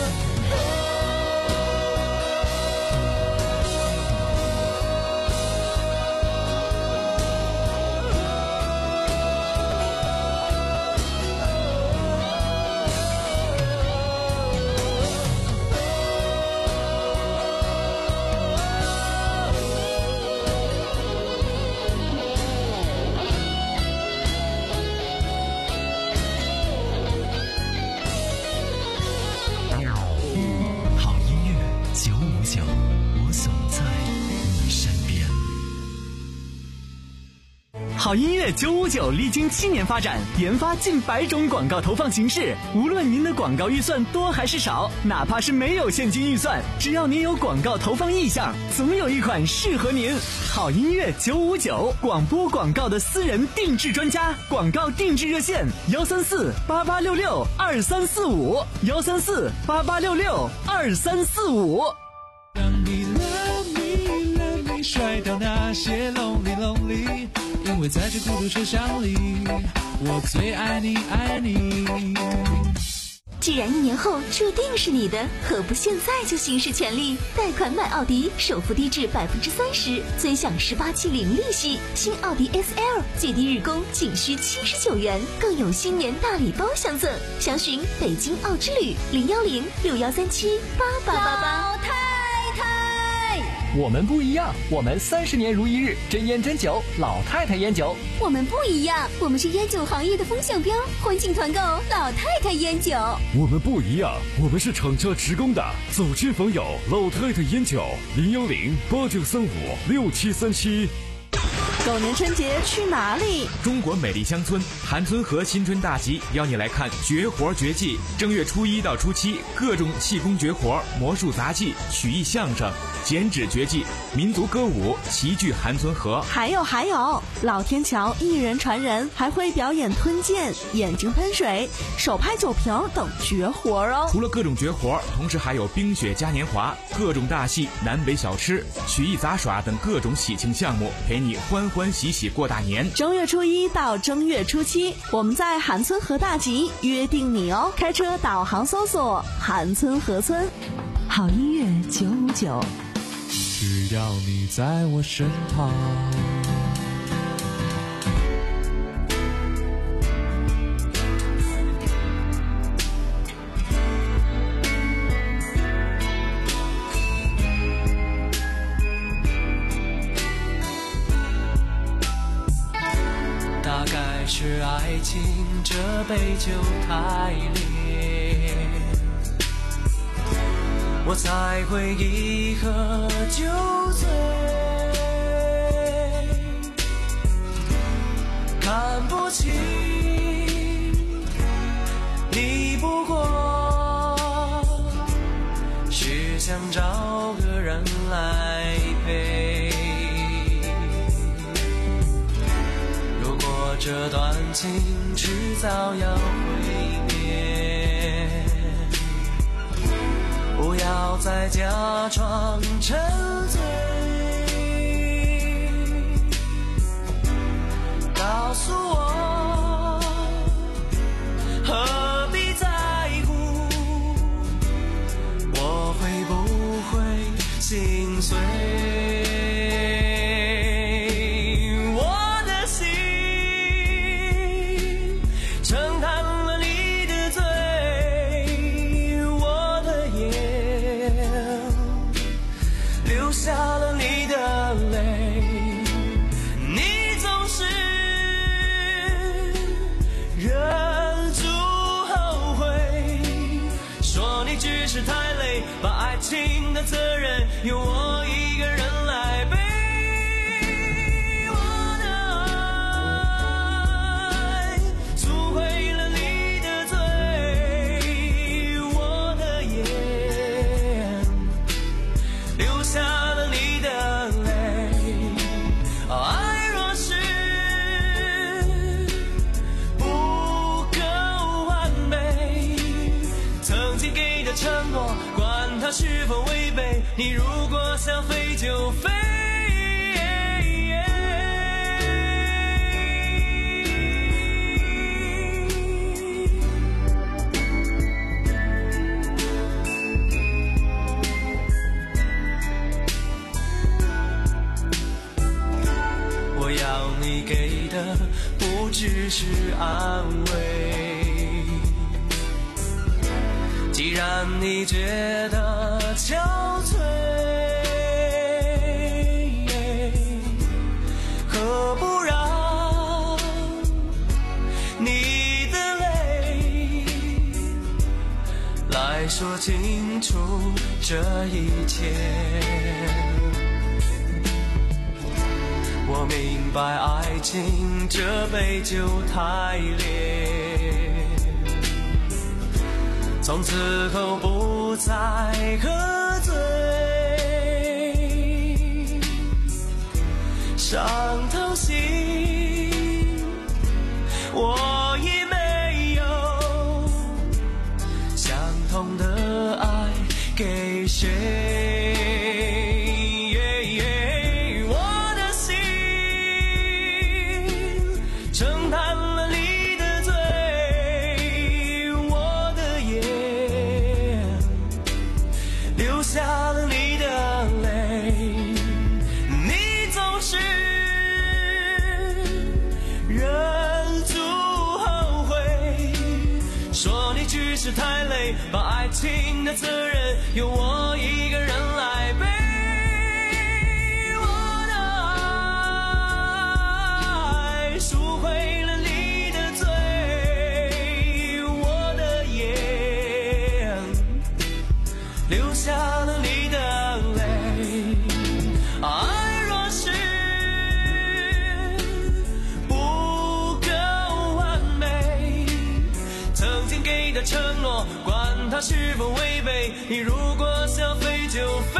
好音乐九五九历经七年发展，研发近百种广告投放形式。无论您的广告预算多还是少，哪怕是没有现金预算，只要您有广告投放意向，总有一款适合您。好音乐九五九，广播广告的私人定制专家，广告定制热线：幺三四八八六六二三四五，幺三四八八六六二三四五。 让你 love me love me 甩掉那些 lonely lonely， 因为在这孤独车厢里，我最爱你爱你。 既然一年后注定是你的，何不现在就行使权利？贷款买奥迪，首付低至百分之三十，尊享十八期零利息。新奥迪 S L 最低日供仅需七十九元，更有新年大礼包相赠。详询北京奥之旅零幺零六幺三七八八八八。 我们不一样，我们三十年如一日，真烟真酒，老太太烟酒。 我们不一样，我们是烟酒行业的风向标，欢庆团购老太太烟酒。 我们不一样，我们是厂家直供的，走亲访友，老太太烟酒，零幺零八九三五六七三七。 狗年春节去哪里？ 中国美丽乡村韩村河新春大集邀你来看绝活绝技。正月初一到初七，各种气功绝活、魔术杂技、曲艺相声、剪纸绝技、民族歌舞齐聚韩村河。 还有还有，老天桥一人传人，还会表演吞剑、眼睛喷水、手拍酒瓶等绝活哦。 除了各种绝活，同时还有冰雪嘉年华、各种大戏、南北小吃、曲艺杂耍等各种喜庆项目，陪你欢欢喜喜过大年。 正月初一到正月初七，我们在韩村河大集约定你哦。开车导航搜索韩村河村。 好音乐九五九， 只要你在我身旁。大概是爱情这杯酒太烈，我才会一喝就醉。看不清你，不过是想找个人来陪。如果这段情迟早要毁灭，不要再假装沉醉，告诉我何必在乎，我会不会心碎。我的心承担了你的罪，我的眼流下了你的泪，你总是忍住后悔，说你只是太累，把爱情的责任由我一个人来背。我的爱赎回了你的罪，我的是否违背？你如果想飞就飞。我要你给的不只是安慰，既然你觉得憔悴，何不让你的泪来说清楚这一切。我明白爱情这杯酒太烈，从此后不再喝醉，伤透心我已没有相同的爱给谁。是太累，把爱情的责任由我一个人来背。我的爱赎回了你的罪，我的眼流下了你的泪。爱若是不够完美，曾经给的承诺，管它是否违背，你如果想飞就飞。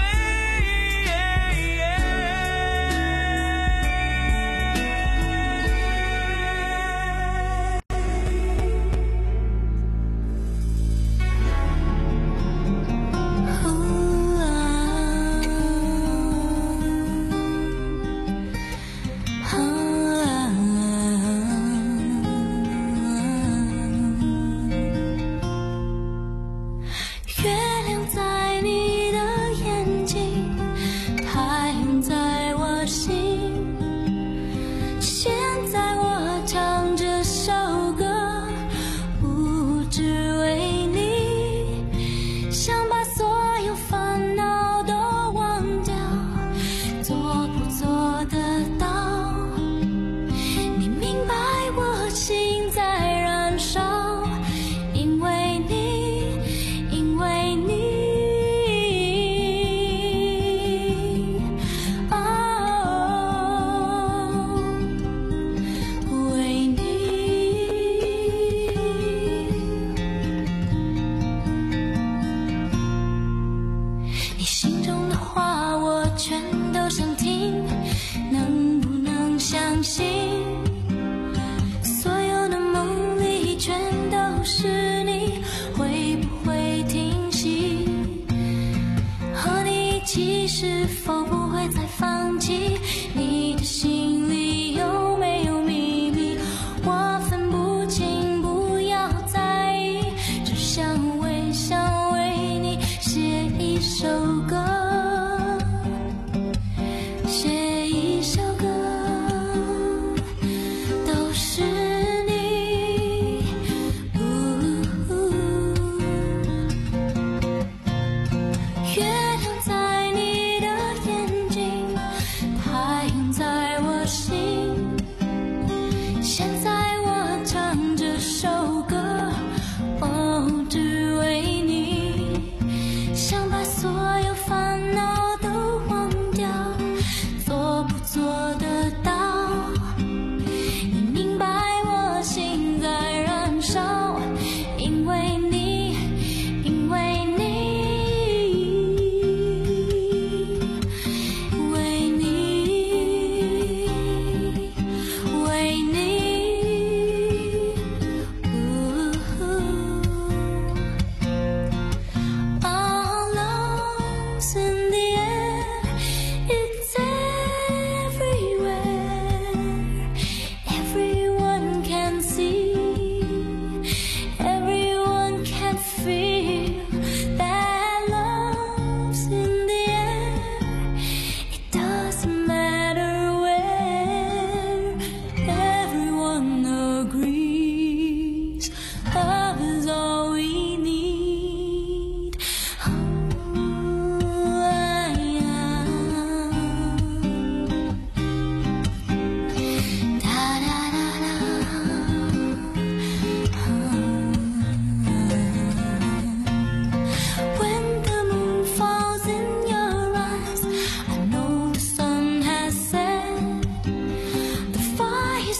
是否不会再放弃？你的心里有没有秘密？我分不清，不要在意，只想为想为你写一首歌，写一首歌，都是你。呜呜月亮在为你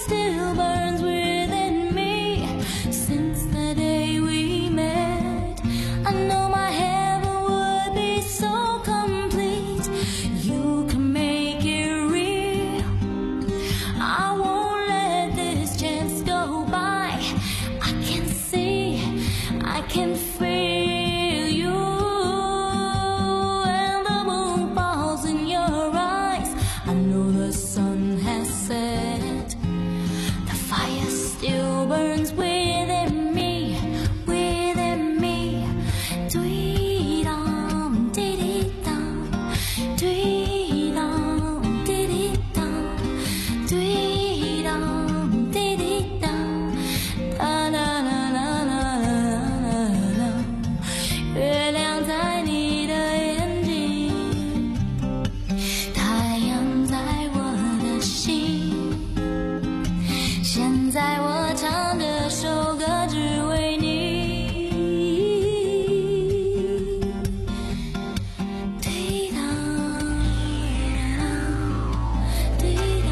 still burns within me. Since the day we met, I know my heaven would be so complete. You can make it real. I won't let this chance go by. I can see, I can feel you. And the moon falls in your eyes. I know the sun has set. The fire still burns within me, within me. Dee-dum, dee-dee-dum, dee-dum, dee-dee-dum, dee-dum, dee-dee-dum, da-da-da-da-da-da-da. 月亮在你的眼睛，太阳在我的心。现在我唱这首歌只为你。滴答滴答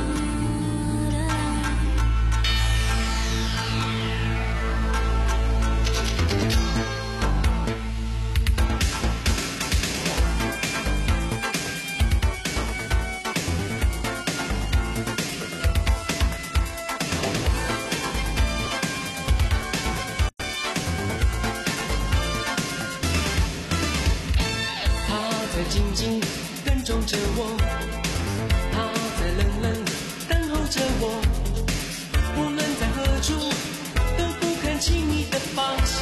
他在静静跟踪着我，他在冷冷等候着我，无论在何处都不肯轻易的放手。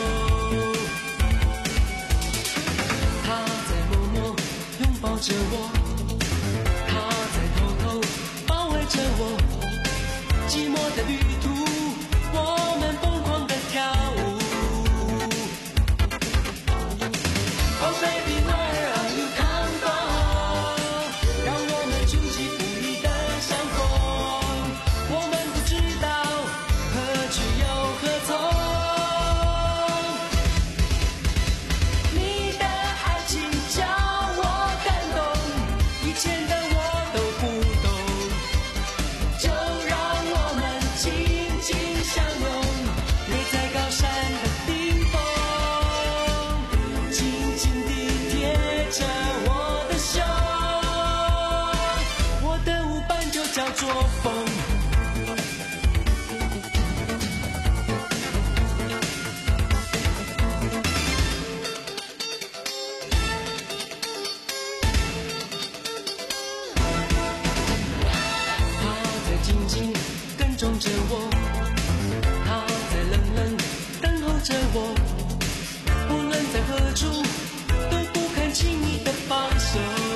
他在默默拥抱着我，他在偷偷包围着我，寂寞的旅途我们疯狂的跳舞。Oh baby, where are you come from? 让我们出其不意的相逢，我们不知道何去又何从。你的爱情叫我感动，以前的我都不懂，就让我们紧紧相拥，约在高山的顶峰，紧紧地贴着我的胸，我的舞伴就叫做风。他在静静跟踪着我，他在冷冷等候着我，无论在何处都不肯轻易的放手。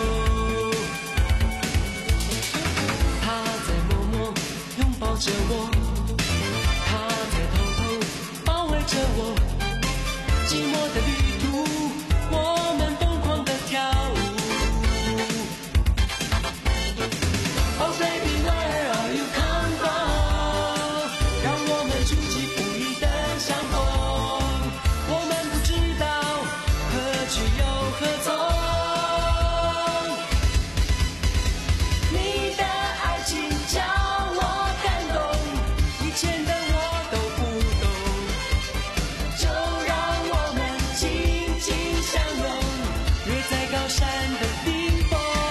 他在默默拥抱着我，他在偷偷包围着我，寂寞的旅途我们疯狂的跳舞。Oh baby, where are you come from? 让我们出其不意的相逢，我们不知道何去又何从。你的爱情叫我感动，以前的我都不懂，就让我们紧紧相拥，约在高山的顶峰，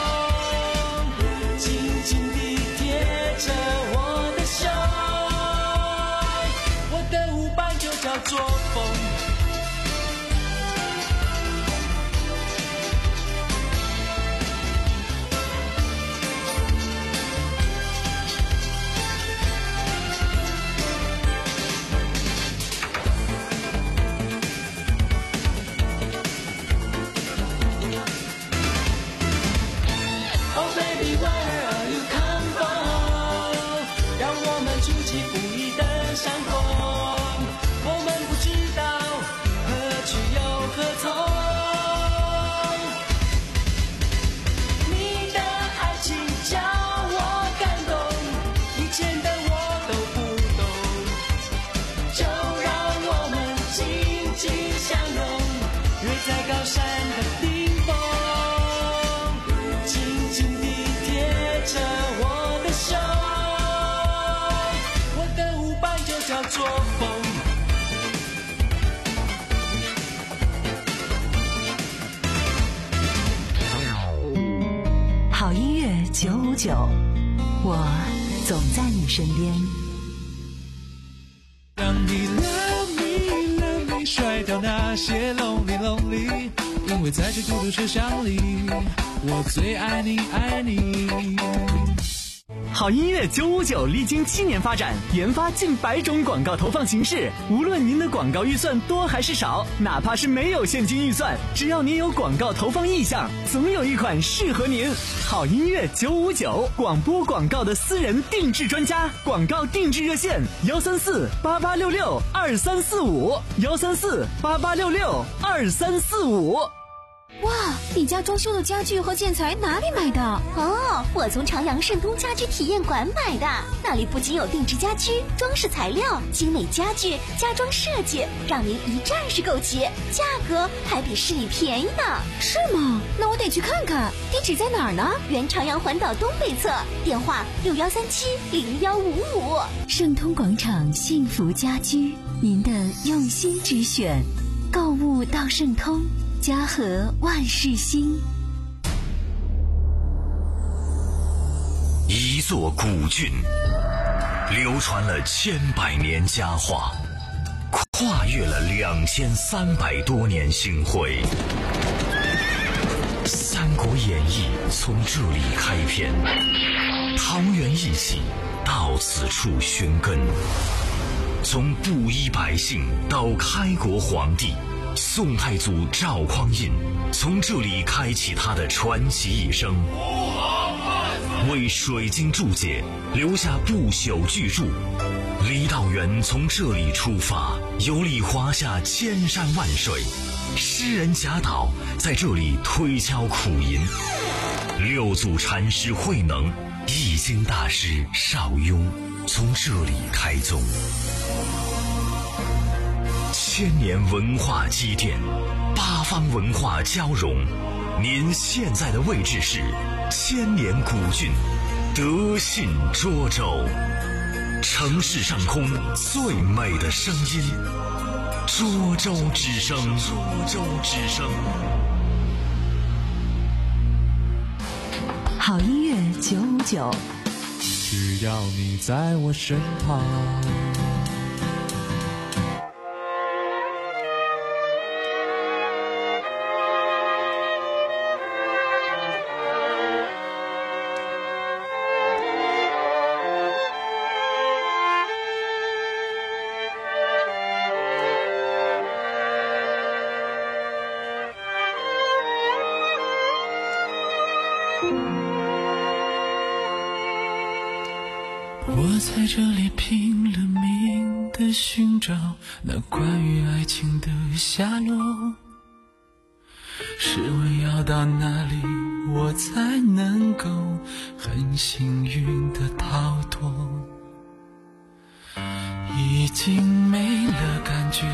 紧紧地贴着我的胸，我的舞伴就叫做风。Oh baby, where are you come from? 让我们出其不意的相逢，我们不知道何去又何从。你的爱情叫我感动，以前的我都不懂，就让我们紧紧相拥，约在高山的顶峰，紧紧地贴着我的胸， 九，我总在你身边。 让你 love me love me 甩掉那些 lonely lonely， 因为在这孤独车厢里，我最爱你爱你。 好音乐九五九历经七年发展，研发近百种广告投放形式。无论您的广告预算多还是少，哪怕是没有现金预算，只要您有广告投放意向，总有一款适合您。好音乐九五九，广播广告的私人定制专家，广告定制热线幺三四八八六六二三四五幺三四八八六六二三四五。 哇，你家装修的家具和建材哪里买的？ 哦，我从长阳盛通家居体验馆买的，那里不仅有定制家居、装饰材料、精美家具、家装设计，让您一站式购齐，价格还比市里便宜呢。 是吗？那我得去看看。地址在哪儿呢？ 原长阳环岛东北侧，电话六幺三七零幺五五。 盛通广场幸福家居，您的用心之选，购物到盛通。家和万事兴。 一座古郡，流传了千百年佳话，跨越了两千三百多年星辉。《三国演义》从这里开篇，桃园一起到此处寻根，从布衣百姓到开国皇帝。宋太祖赵匡胤从这里开启他的传奇一生，为水晶注解留下不朽巨著。李道元从这里出发，游历华夏千山万水。诗人贾岛在这里推敲苦吟，六祖禅师慧能、易经大师邵雍从这里开宗。千年文化积淀，八方文化交融。您现在的位置是千年古郡德信涿州，城市上空最美的声音，涿州之声。涿州之声。 好音乐九五九， 只要你在我身旁。我在这里拼了命的寻找那关于爱情的下落，试问要到哪里我才能够很幸运的逃脱？已经没了感觉，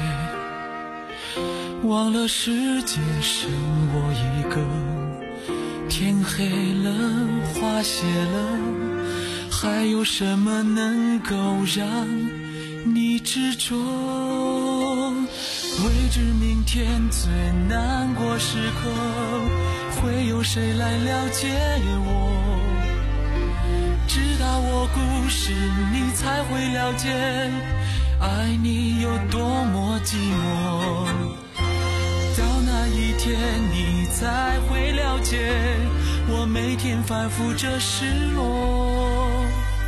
忘了世界剩我一个，天黑了，花谢了，还有什么能够让你执着？未知明天最难过时刻，会有谁来了解我？直到我故事你才会了解，爱你有多么寂寞。到那一天你才会了解，我每天反复着失落，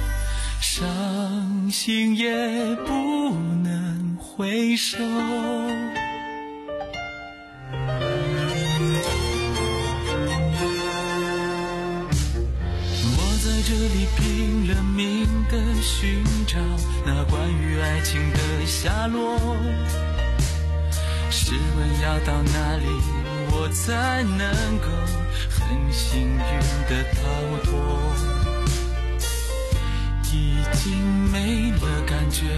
伤心也不能回首。我在这里拼了命的寻找那关于爱情的下落，试问要到哪里我才能够很幸运的逃脱？已经没了感觉，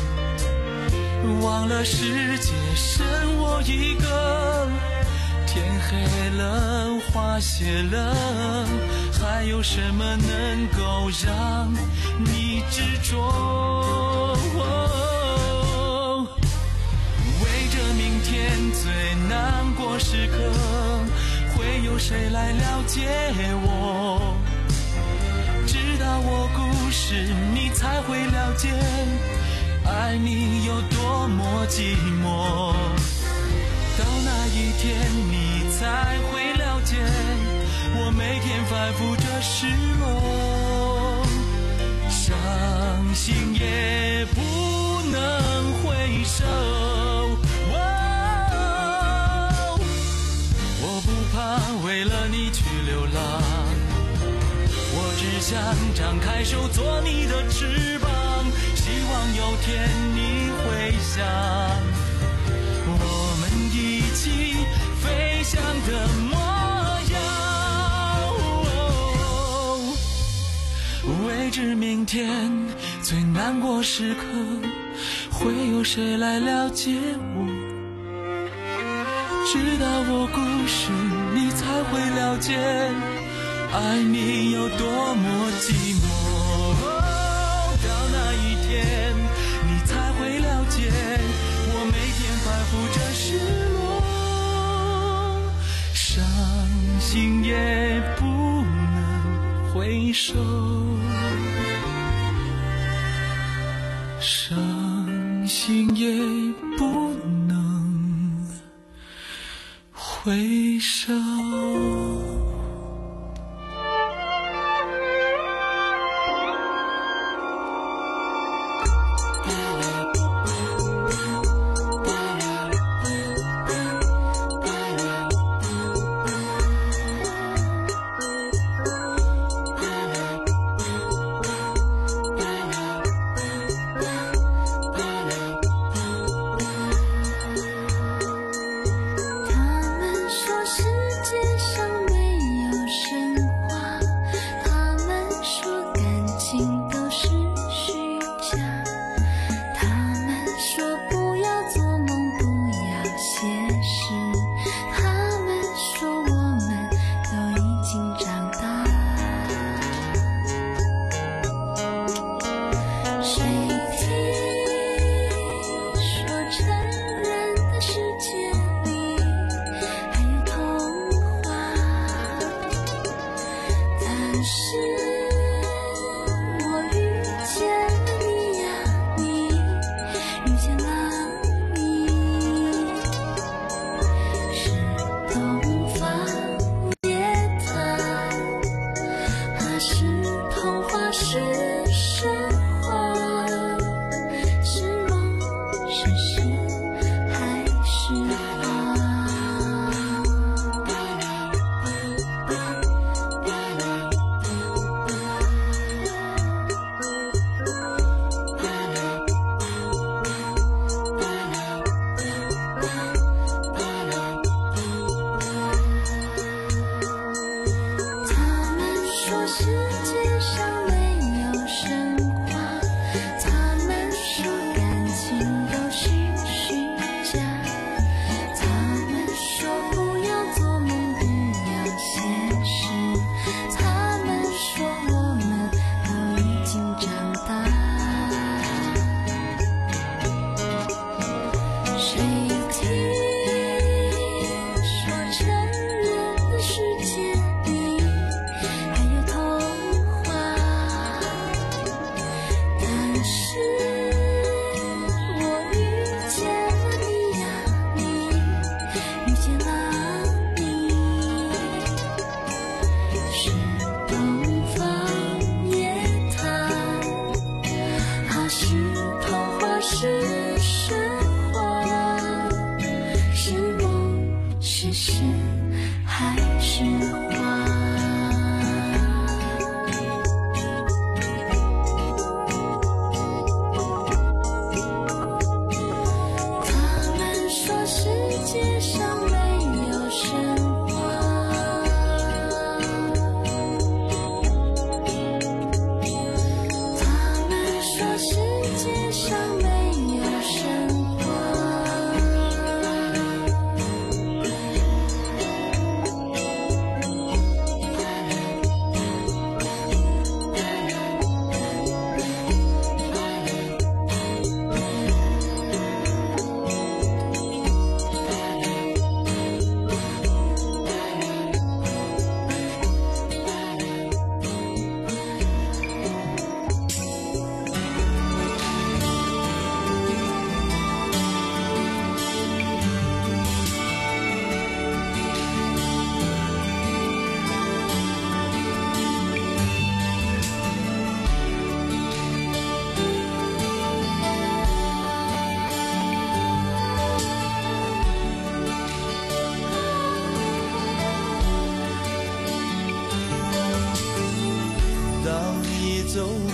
忘了世界剩我一个，天黑了，花谢了，还有什么能够让你执着？为着明天最难过时刻，会有谁来了解我？ 道我故事，你才会了解爱你有多么寂寞。到那一天你才会了解，我每天反复着失落，伤心也不能回首。哦，我不怕为了你去流浪，我只想张开手做你的翅膀，希望有天你会想我们一起飞翔的模样。哦，未知明天最难过时刻会有谁来了解我，直到我故事你才会了解爱你有多么寂寞。哦，到那一天你才会了解，我每天反复着失落，伤心也不能回首，伤心也不能回首。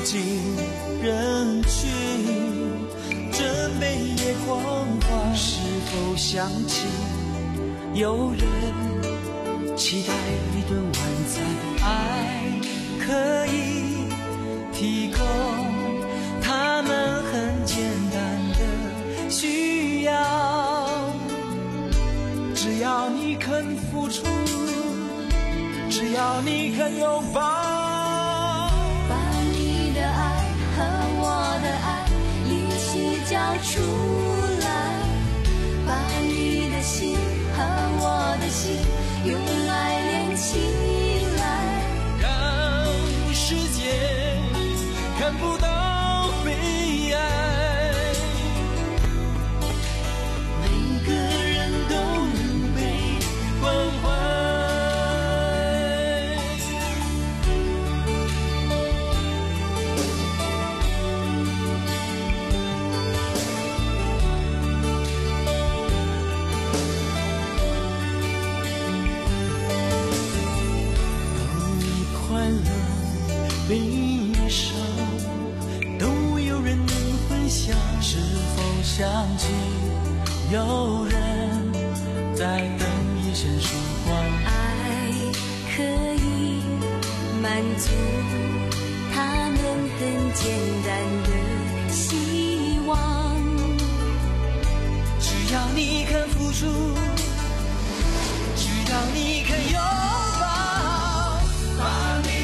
进人群，准备夜狂欢。是否想起有人期待一顿晚餐？爱可以提供他们很简单的需要，只要你肯付出，只要你肯拥抱， 把你的爱和我的爱一起交出来，把你的心和我的心用爱连起来， 让世界看不到悲哀，每个人都能被关怀。悲伤都有人能分享，是否想起有人在等一线曙光？ 爱可以满足他们很简单的希望， 只要你肯付出，只要你肯拥抱，把你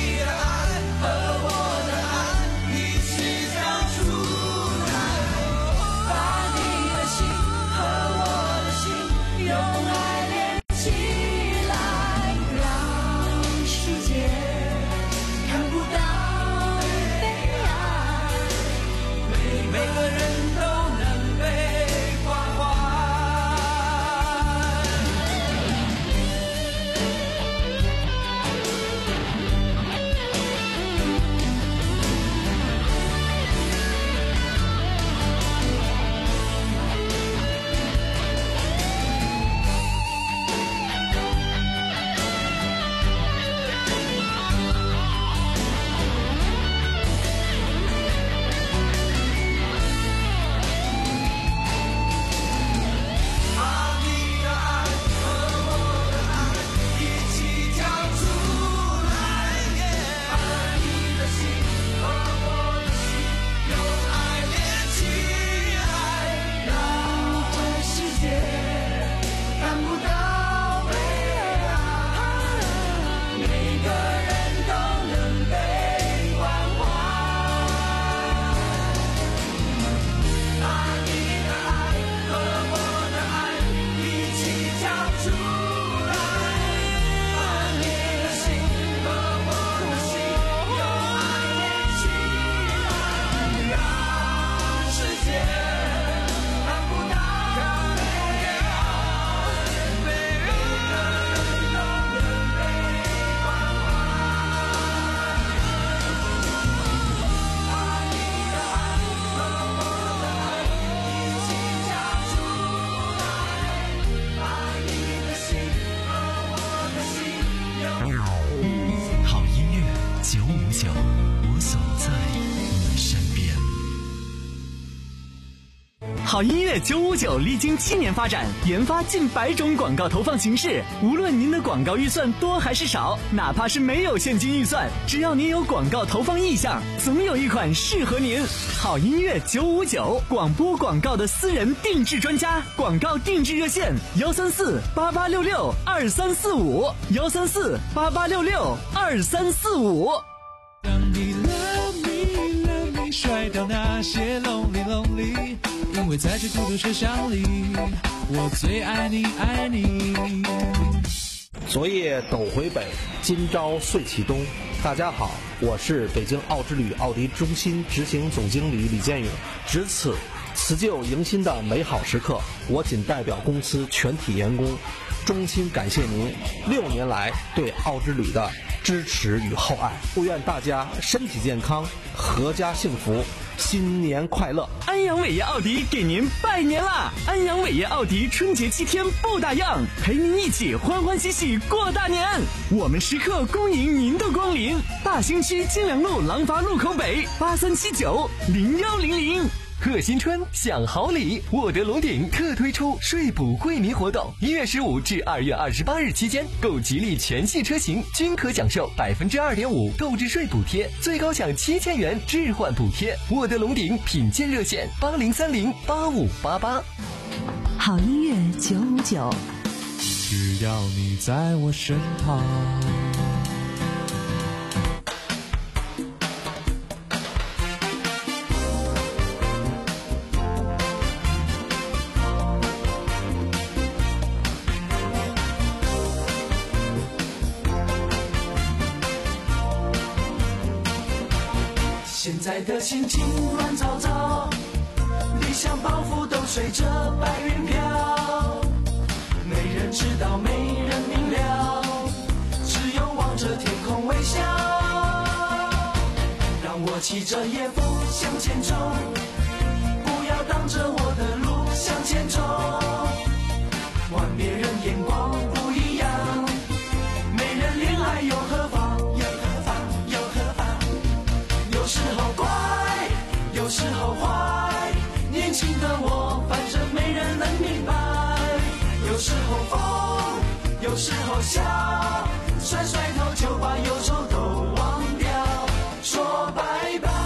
好音乐九五九历经七年发展，研发近百种广告投放形式。无论您的广告预算多还是少，哪怕是没有现金预算，只要您有广告投放意向，总有一款适合您。好音乐九五九，广播广告的私人定制专家，广告定制热线：幺三四八八六六二三四五，幺三四八八六六二三四五。 当你 love me love me， 甩掉那些 lonely lonely。因为在这孤独车厢里，我最爱你爱你。 昨夜斗回北，今朝岁起东。大家好，我是北京奥之旅奥迪中心执行总经理李建勇。值此辞旧迎新的美好时刻，我仅代表公司全体员工，衷心感谢您六年来对奥之旅的支持与厚爱。祝愿大家身体健康，阖家幸福， 新年快乐！ 安阳伟业奥迪给您拜年啦！安阳伟业奥迪春节七天不打烊，陪您一起欢欢喜喜过大年。我们时刻恭迎您的光临，大兴区金良路廊坊路口北八三七九零幺零零。 贺新春享好礼，沃德龙鼎特推出税补惠民活动，一月十五至二月二十八日期间，购吉利全系车型均可享受百分之二点五购置税补贴，最高享七千元置换补贴。沃德龙鼎品鉴热线八零三零八五八八。 好音乐九五九， 只要你在我身旁。 现在的心情乱糟糟，理想抱负都随着白云飘，没人知道，没人明了，只有望着天空微笑。让我骑着夜风向前冲，不要挡着我的路向前冲。管别人眼光不一样，没人恋爱又何妨？又何妨？又何妨？有时候乖，有时候坏，年轻的我反正没人能明白。有时候疯，有时候笑，甩甩头就把忧愁都忘掉，说拜拜。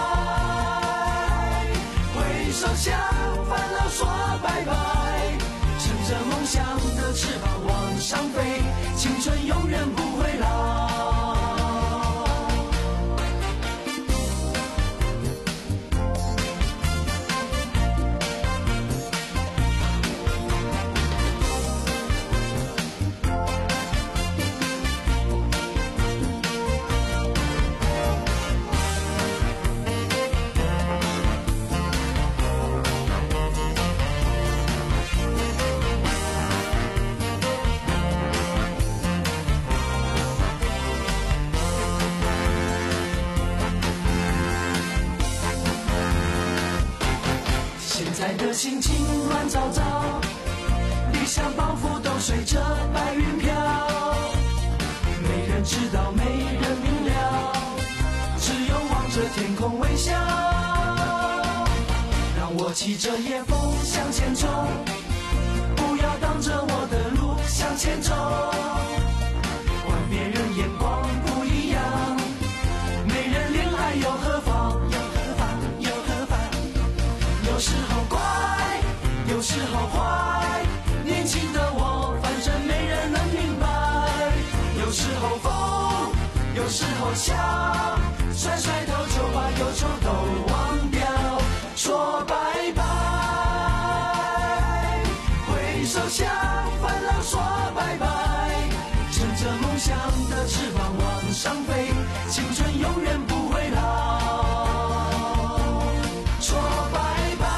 挥手向烦恼说拜拜，乘着梦想的翅膀往上飞，青春永远不会老。现在的心情乱糟糟，理想抱负都随着白云飘，没人知道，没人明了，只有望着天空微笑。让我骑着夜风向前冲，不要挡着我的路向前冲。管别人眼光不一样，没人恋爱又何妨？又何妨？又何妨？有时候乖，有时候坏，年轻的我反正没人能明白。有时候疯，有时候笑，甩甩头就把忧愁都忘掉，说拜拜。挥手向烦恼说拜拜，乘着梦想的翅膀往上飞，青春永远不会老。说拜拜，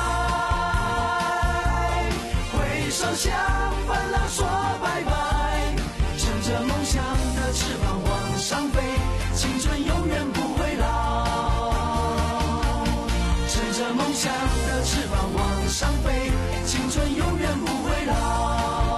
挥手向烦恼说拜拜，乘着梦想的翅膀往上飞，青春永远不会老。乘着梦想的翅膀往上飞，青春永远不会老。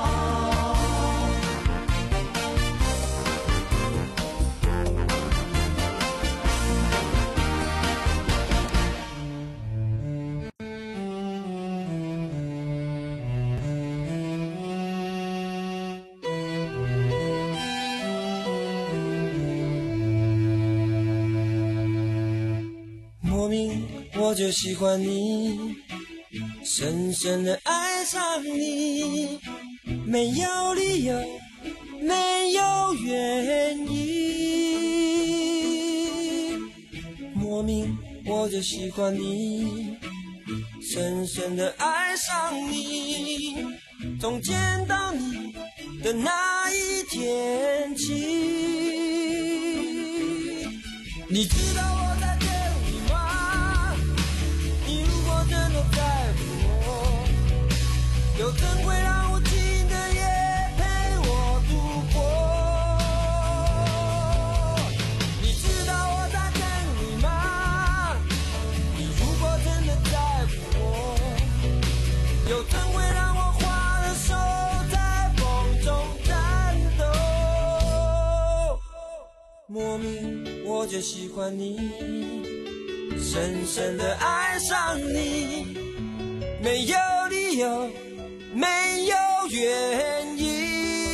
莫名我就喜欢你，深深的爱上你，没有理由，没有原因。莫名我就喜欢你，深深的爱上你，从见到你的那一天起。你知道我在等你吗？你如果真的在乎我，又怎会让无情的夜陪我度过？你知道我在等你吗？你如果就喜欢你，深深的爱上你，没有理由，没有原因，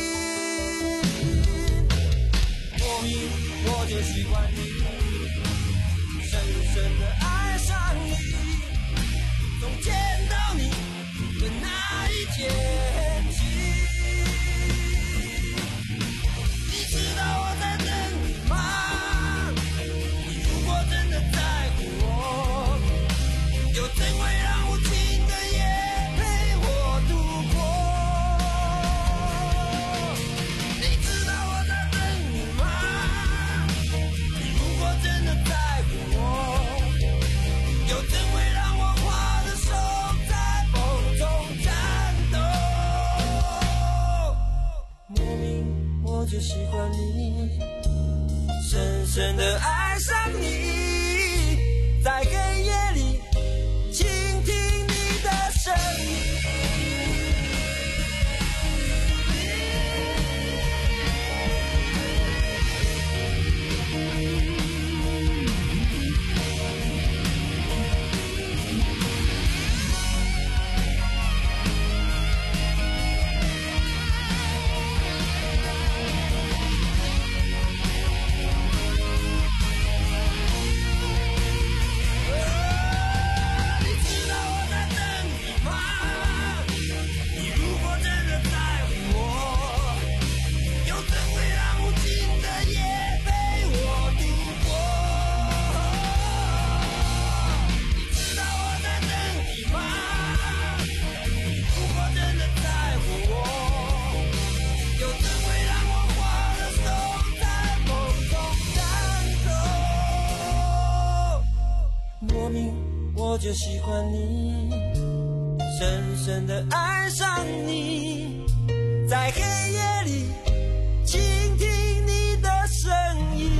莫名我就喜欢你，深深的爱上你，从见到你的那一天起，你知道我在等你吗？你如果真的在乎我，又怎会让无情的夜陪我度过？你知道我在等你吗？你如果真的在乎我，又怎会让我花的手在风中颤抖？莫名我就喜欢你，深深的爱上你，在黑夜里倾听你的声音。我就喜欢你，深深的爱上你，在黑夜里倾听你的声音。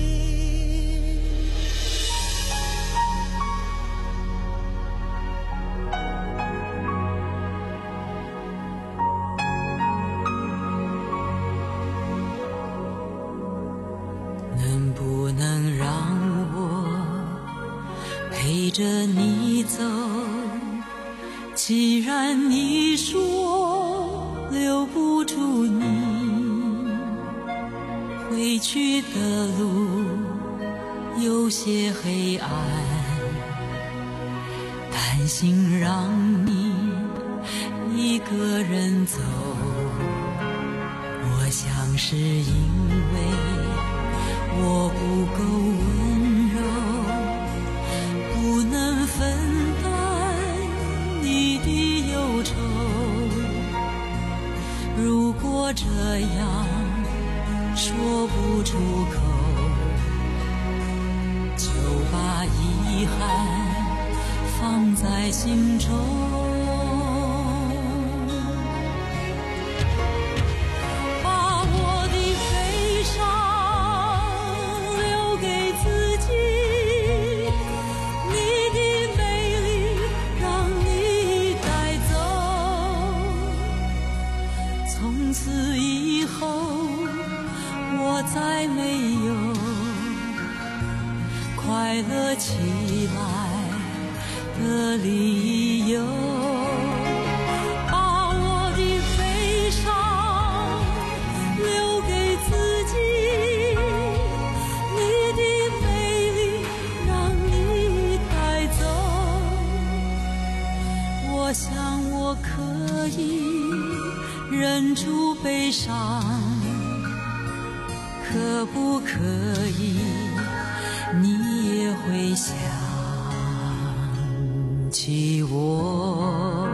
能不能让陪着你走，既然你说留不住你，回去的路有些黑暗，担心让你一个人走，我想是因为我不够温柔，不能分担你的忧愁，如果这样说不出口，就把遗憾放在心中。把我的悲伤留给自己，从此以后我再没有快乐起来的理由，把我的悲伤留给自己，你的美丽让你带走，我想我可以忍住悲伤，可不可以你也会想起我？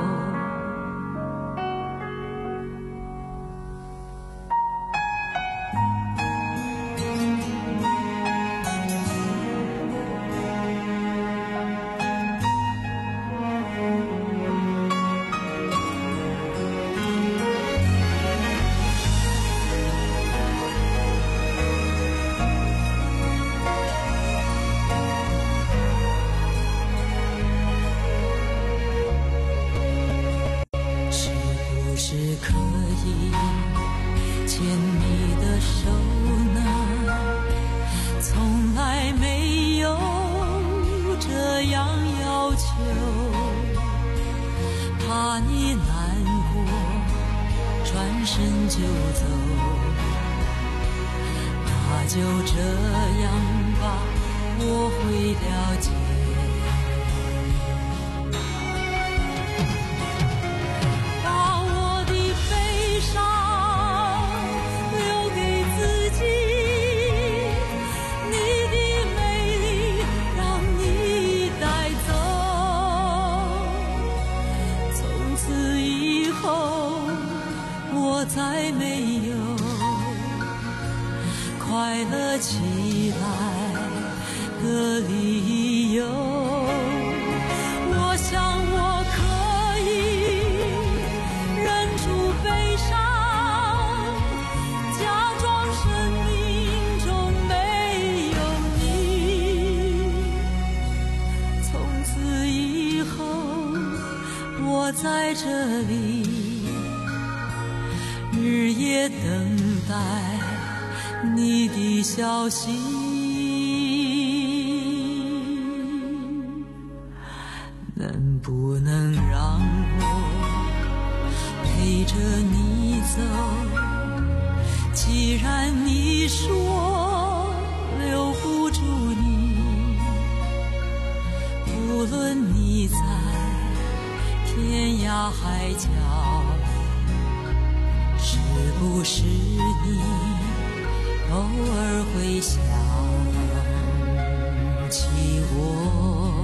身就走，那就这样吧，我会了解。把我的悲伤留给自己，你的美丽让你带走。从此以后，我再没有快乐起来的理由。我想我可以忍住悲伤，假装生命中没有你。从此以后，我在这里日夜等待你的消息。能不能让我陪着你走？既然你说留不住你，无论你在天涯海角，是不是你偶尔会想起我？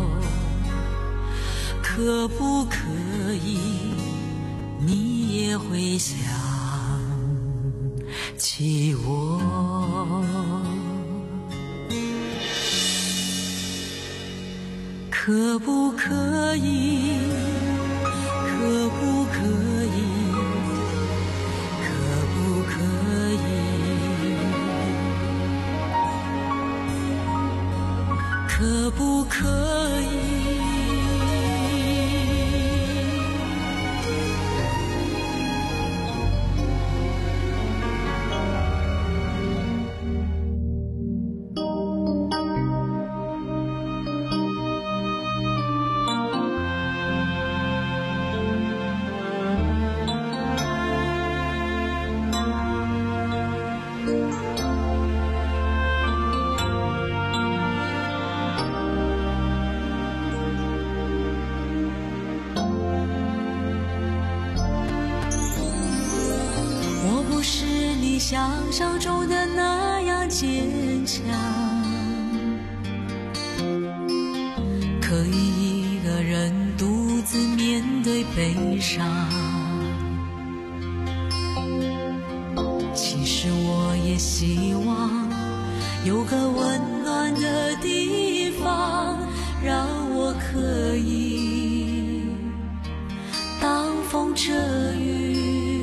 可不可以你也会想起我？可不可以？可不可以？可不可以？可不可以？想象中的那样坚强，可以一个人独自面对悲伤。其实我也希望有个温暖的地方，让我可以挡风遮雨。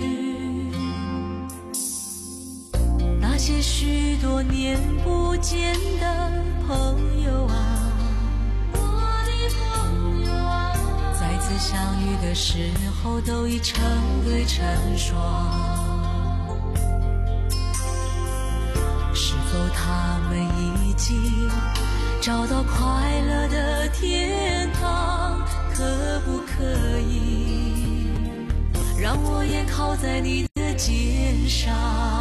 那些许多年不见的朋友啊，我的朋友啊，再次相遇的时候都已成对成双。是否他们已经找到快乐的天堂？可不可以让我也靠在你的肩上？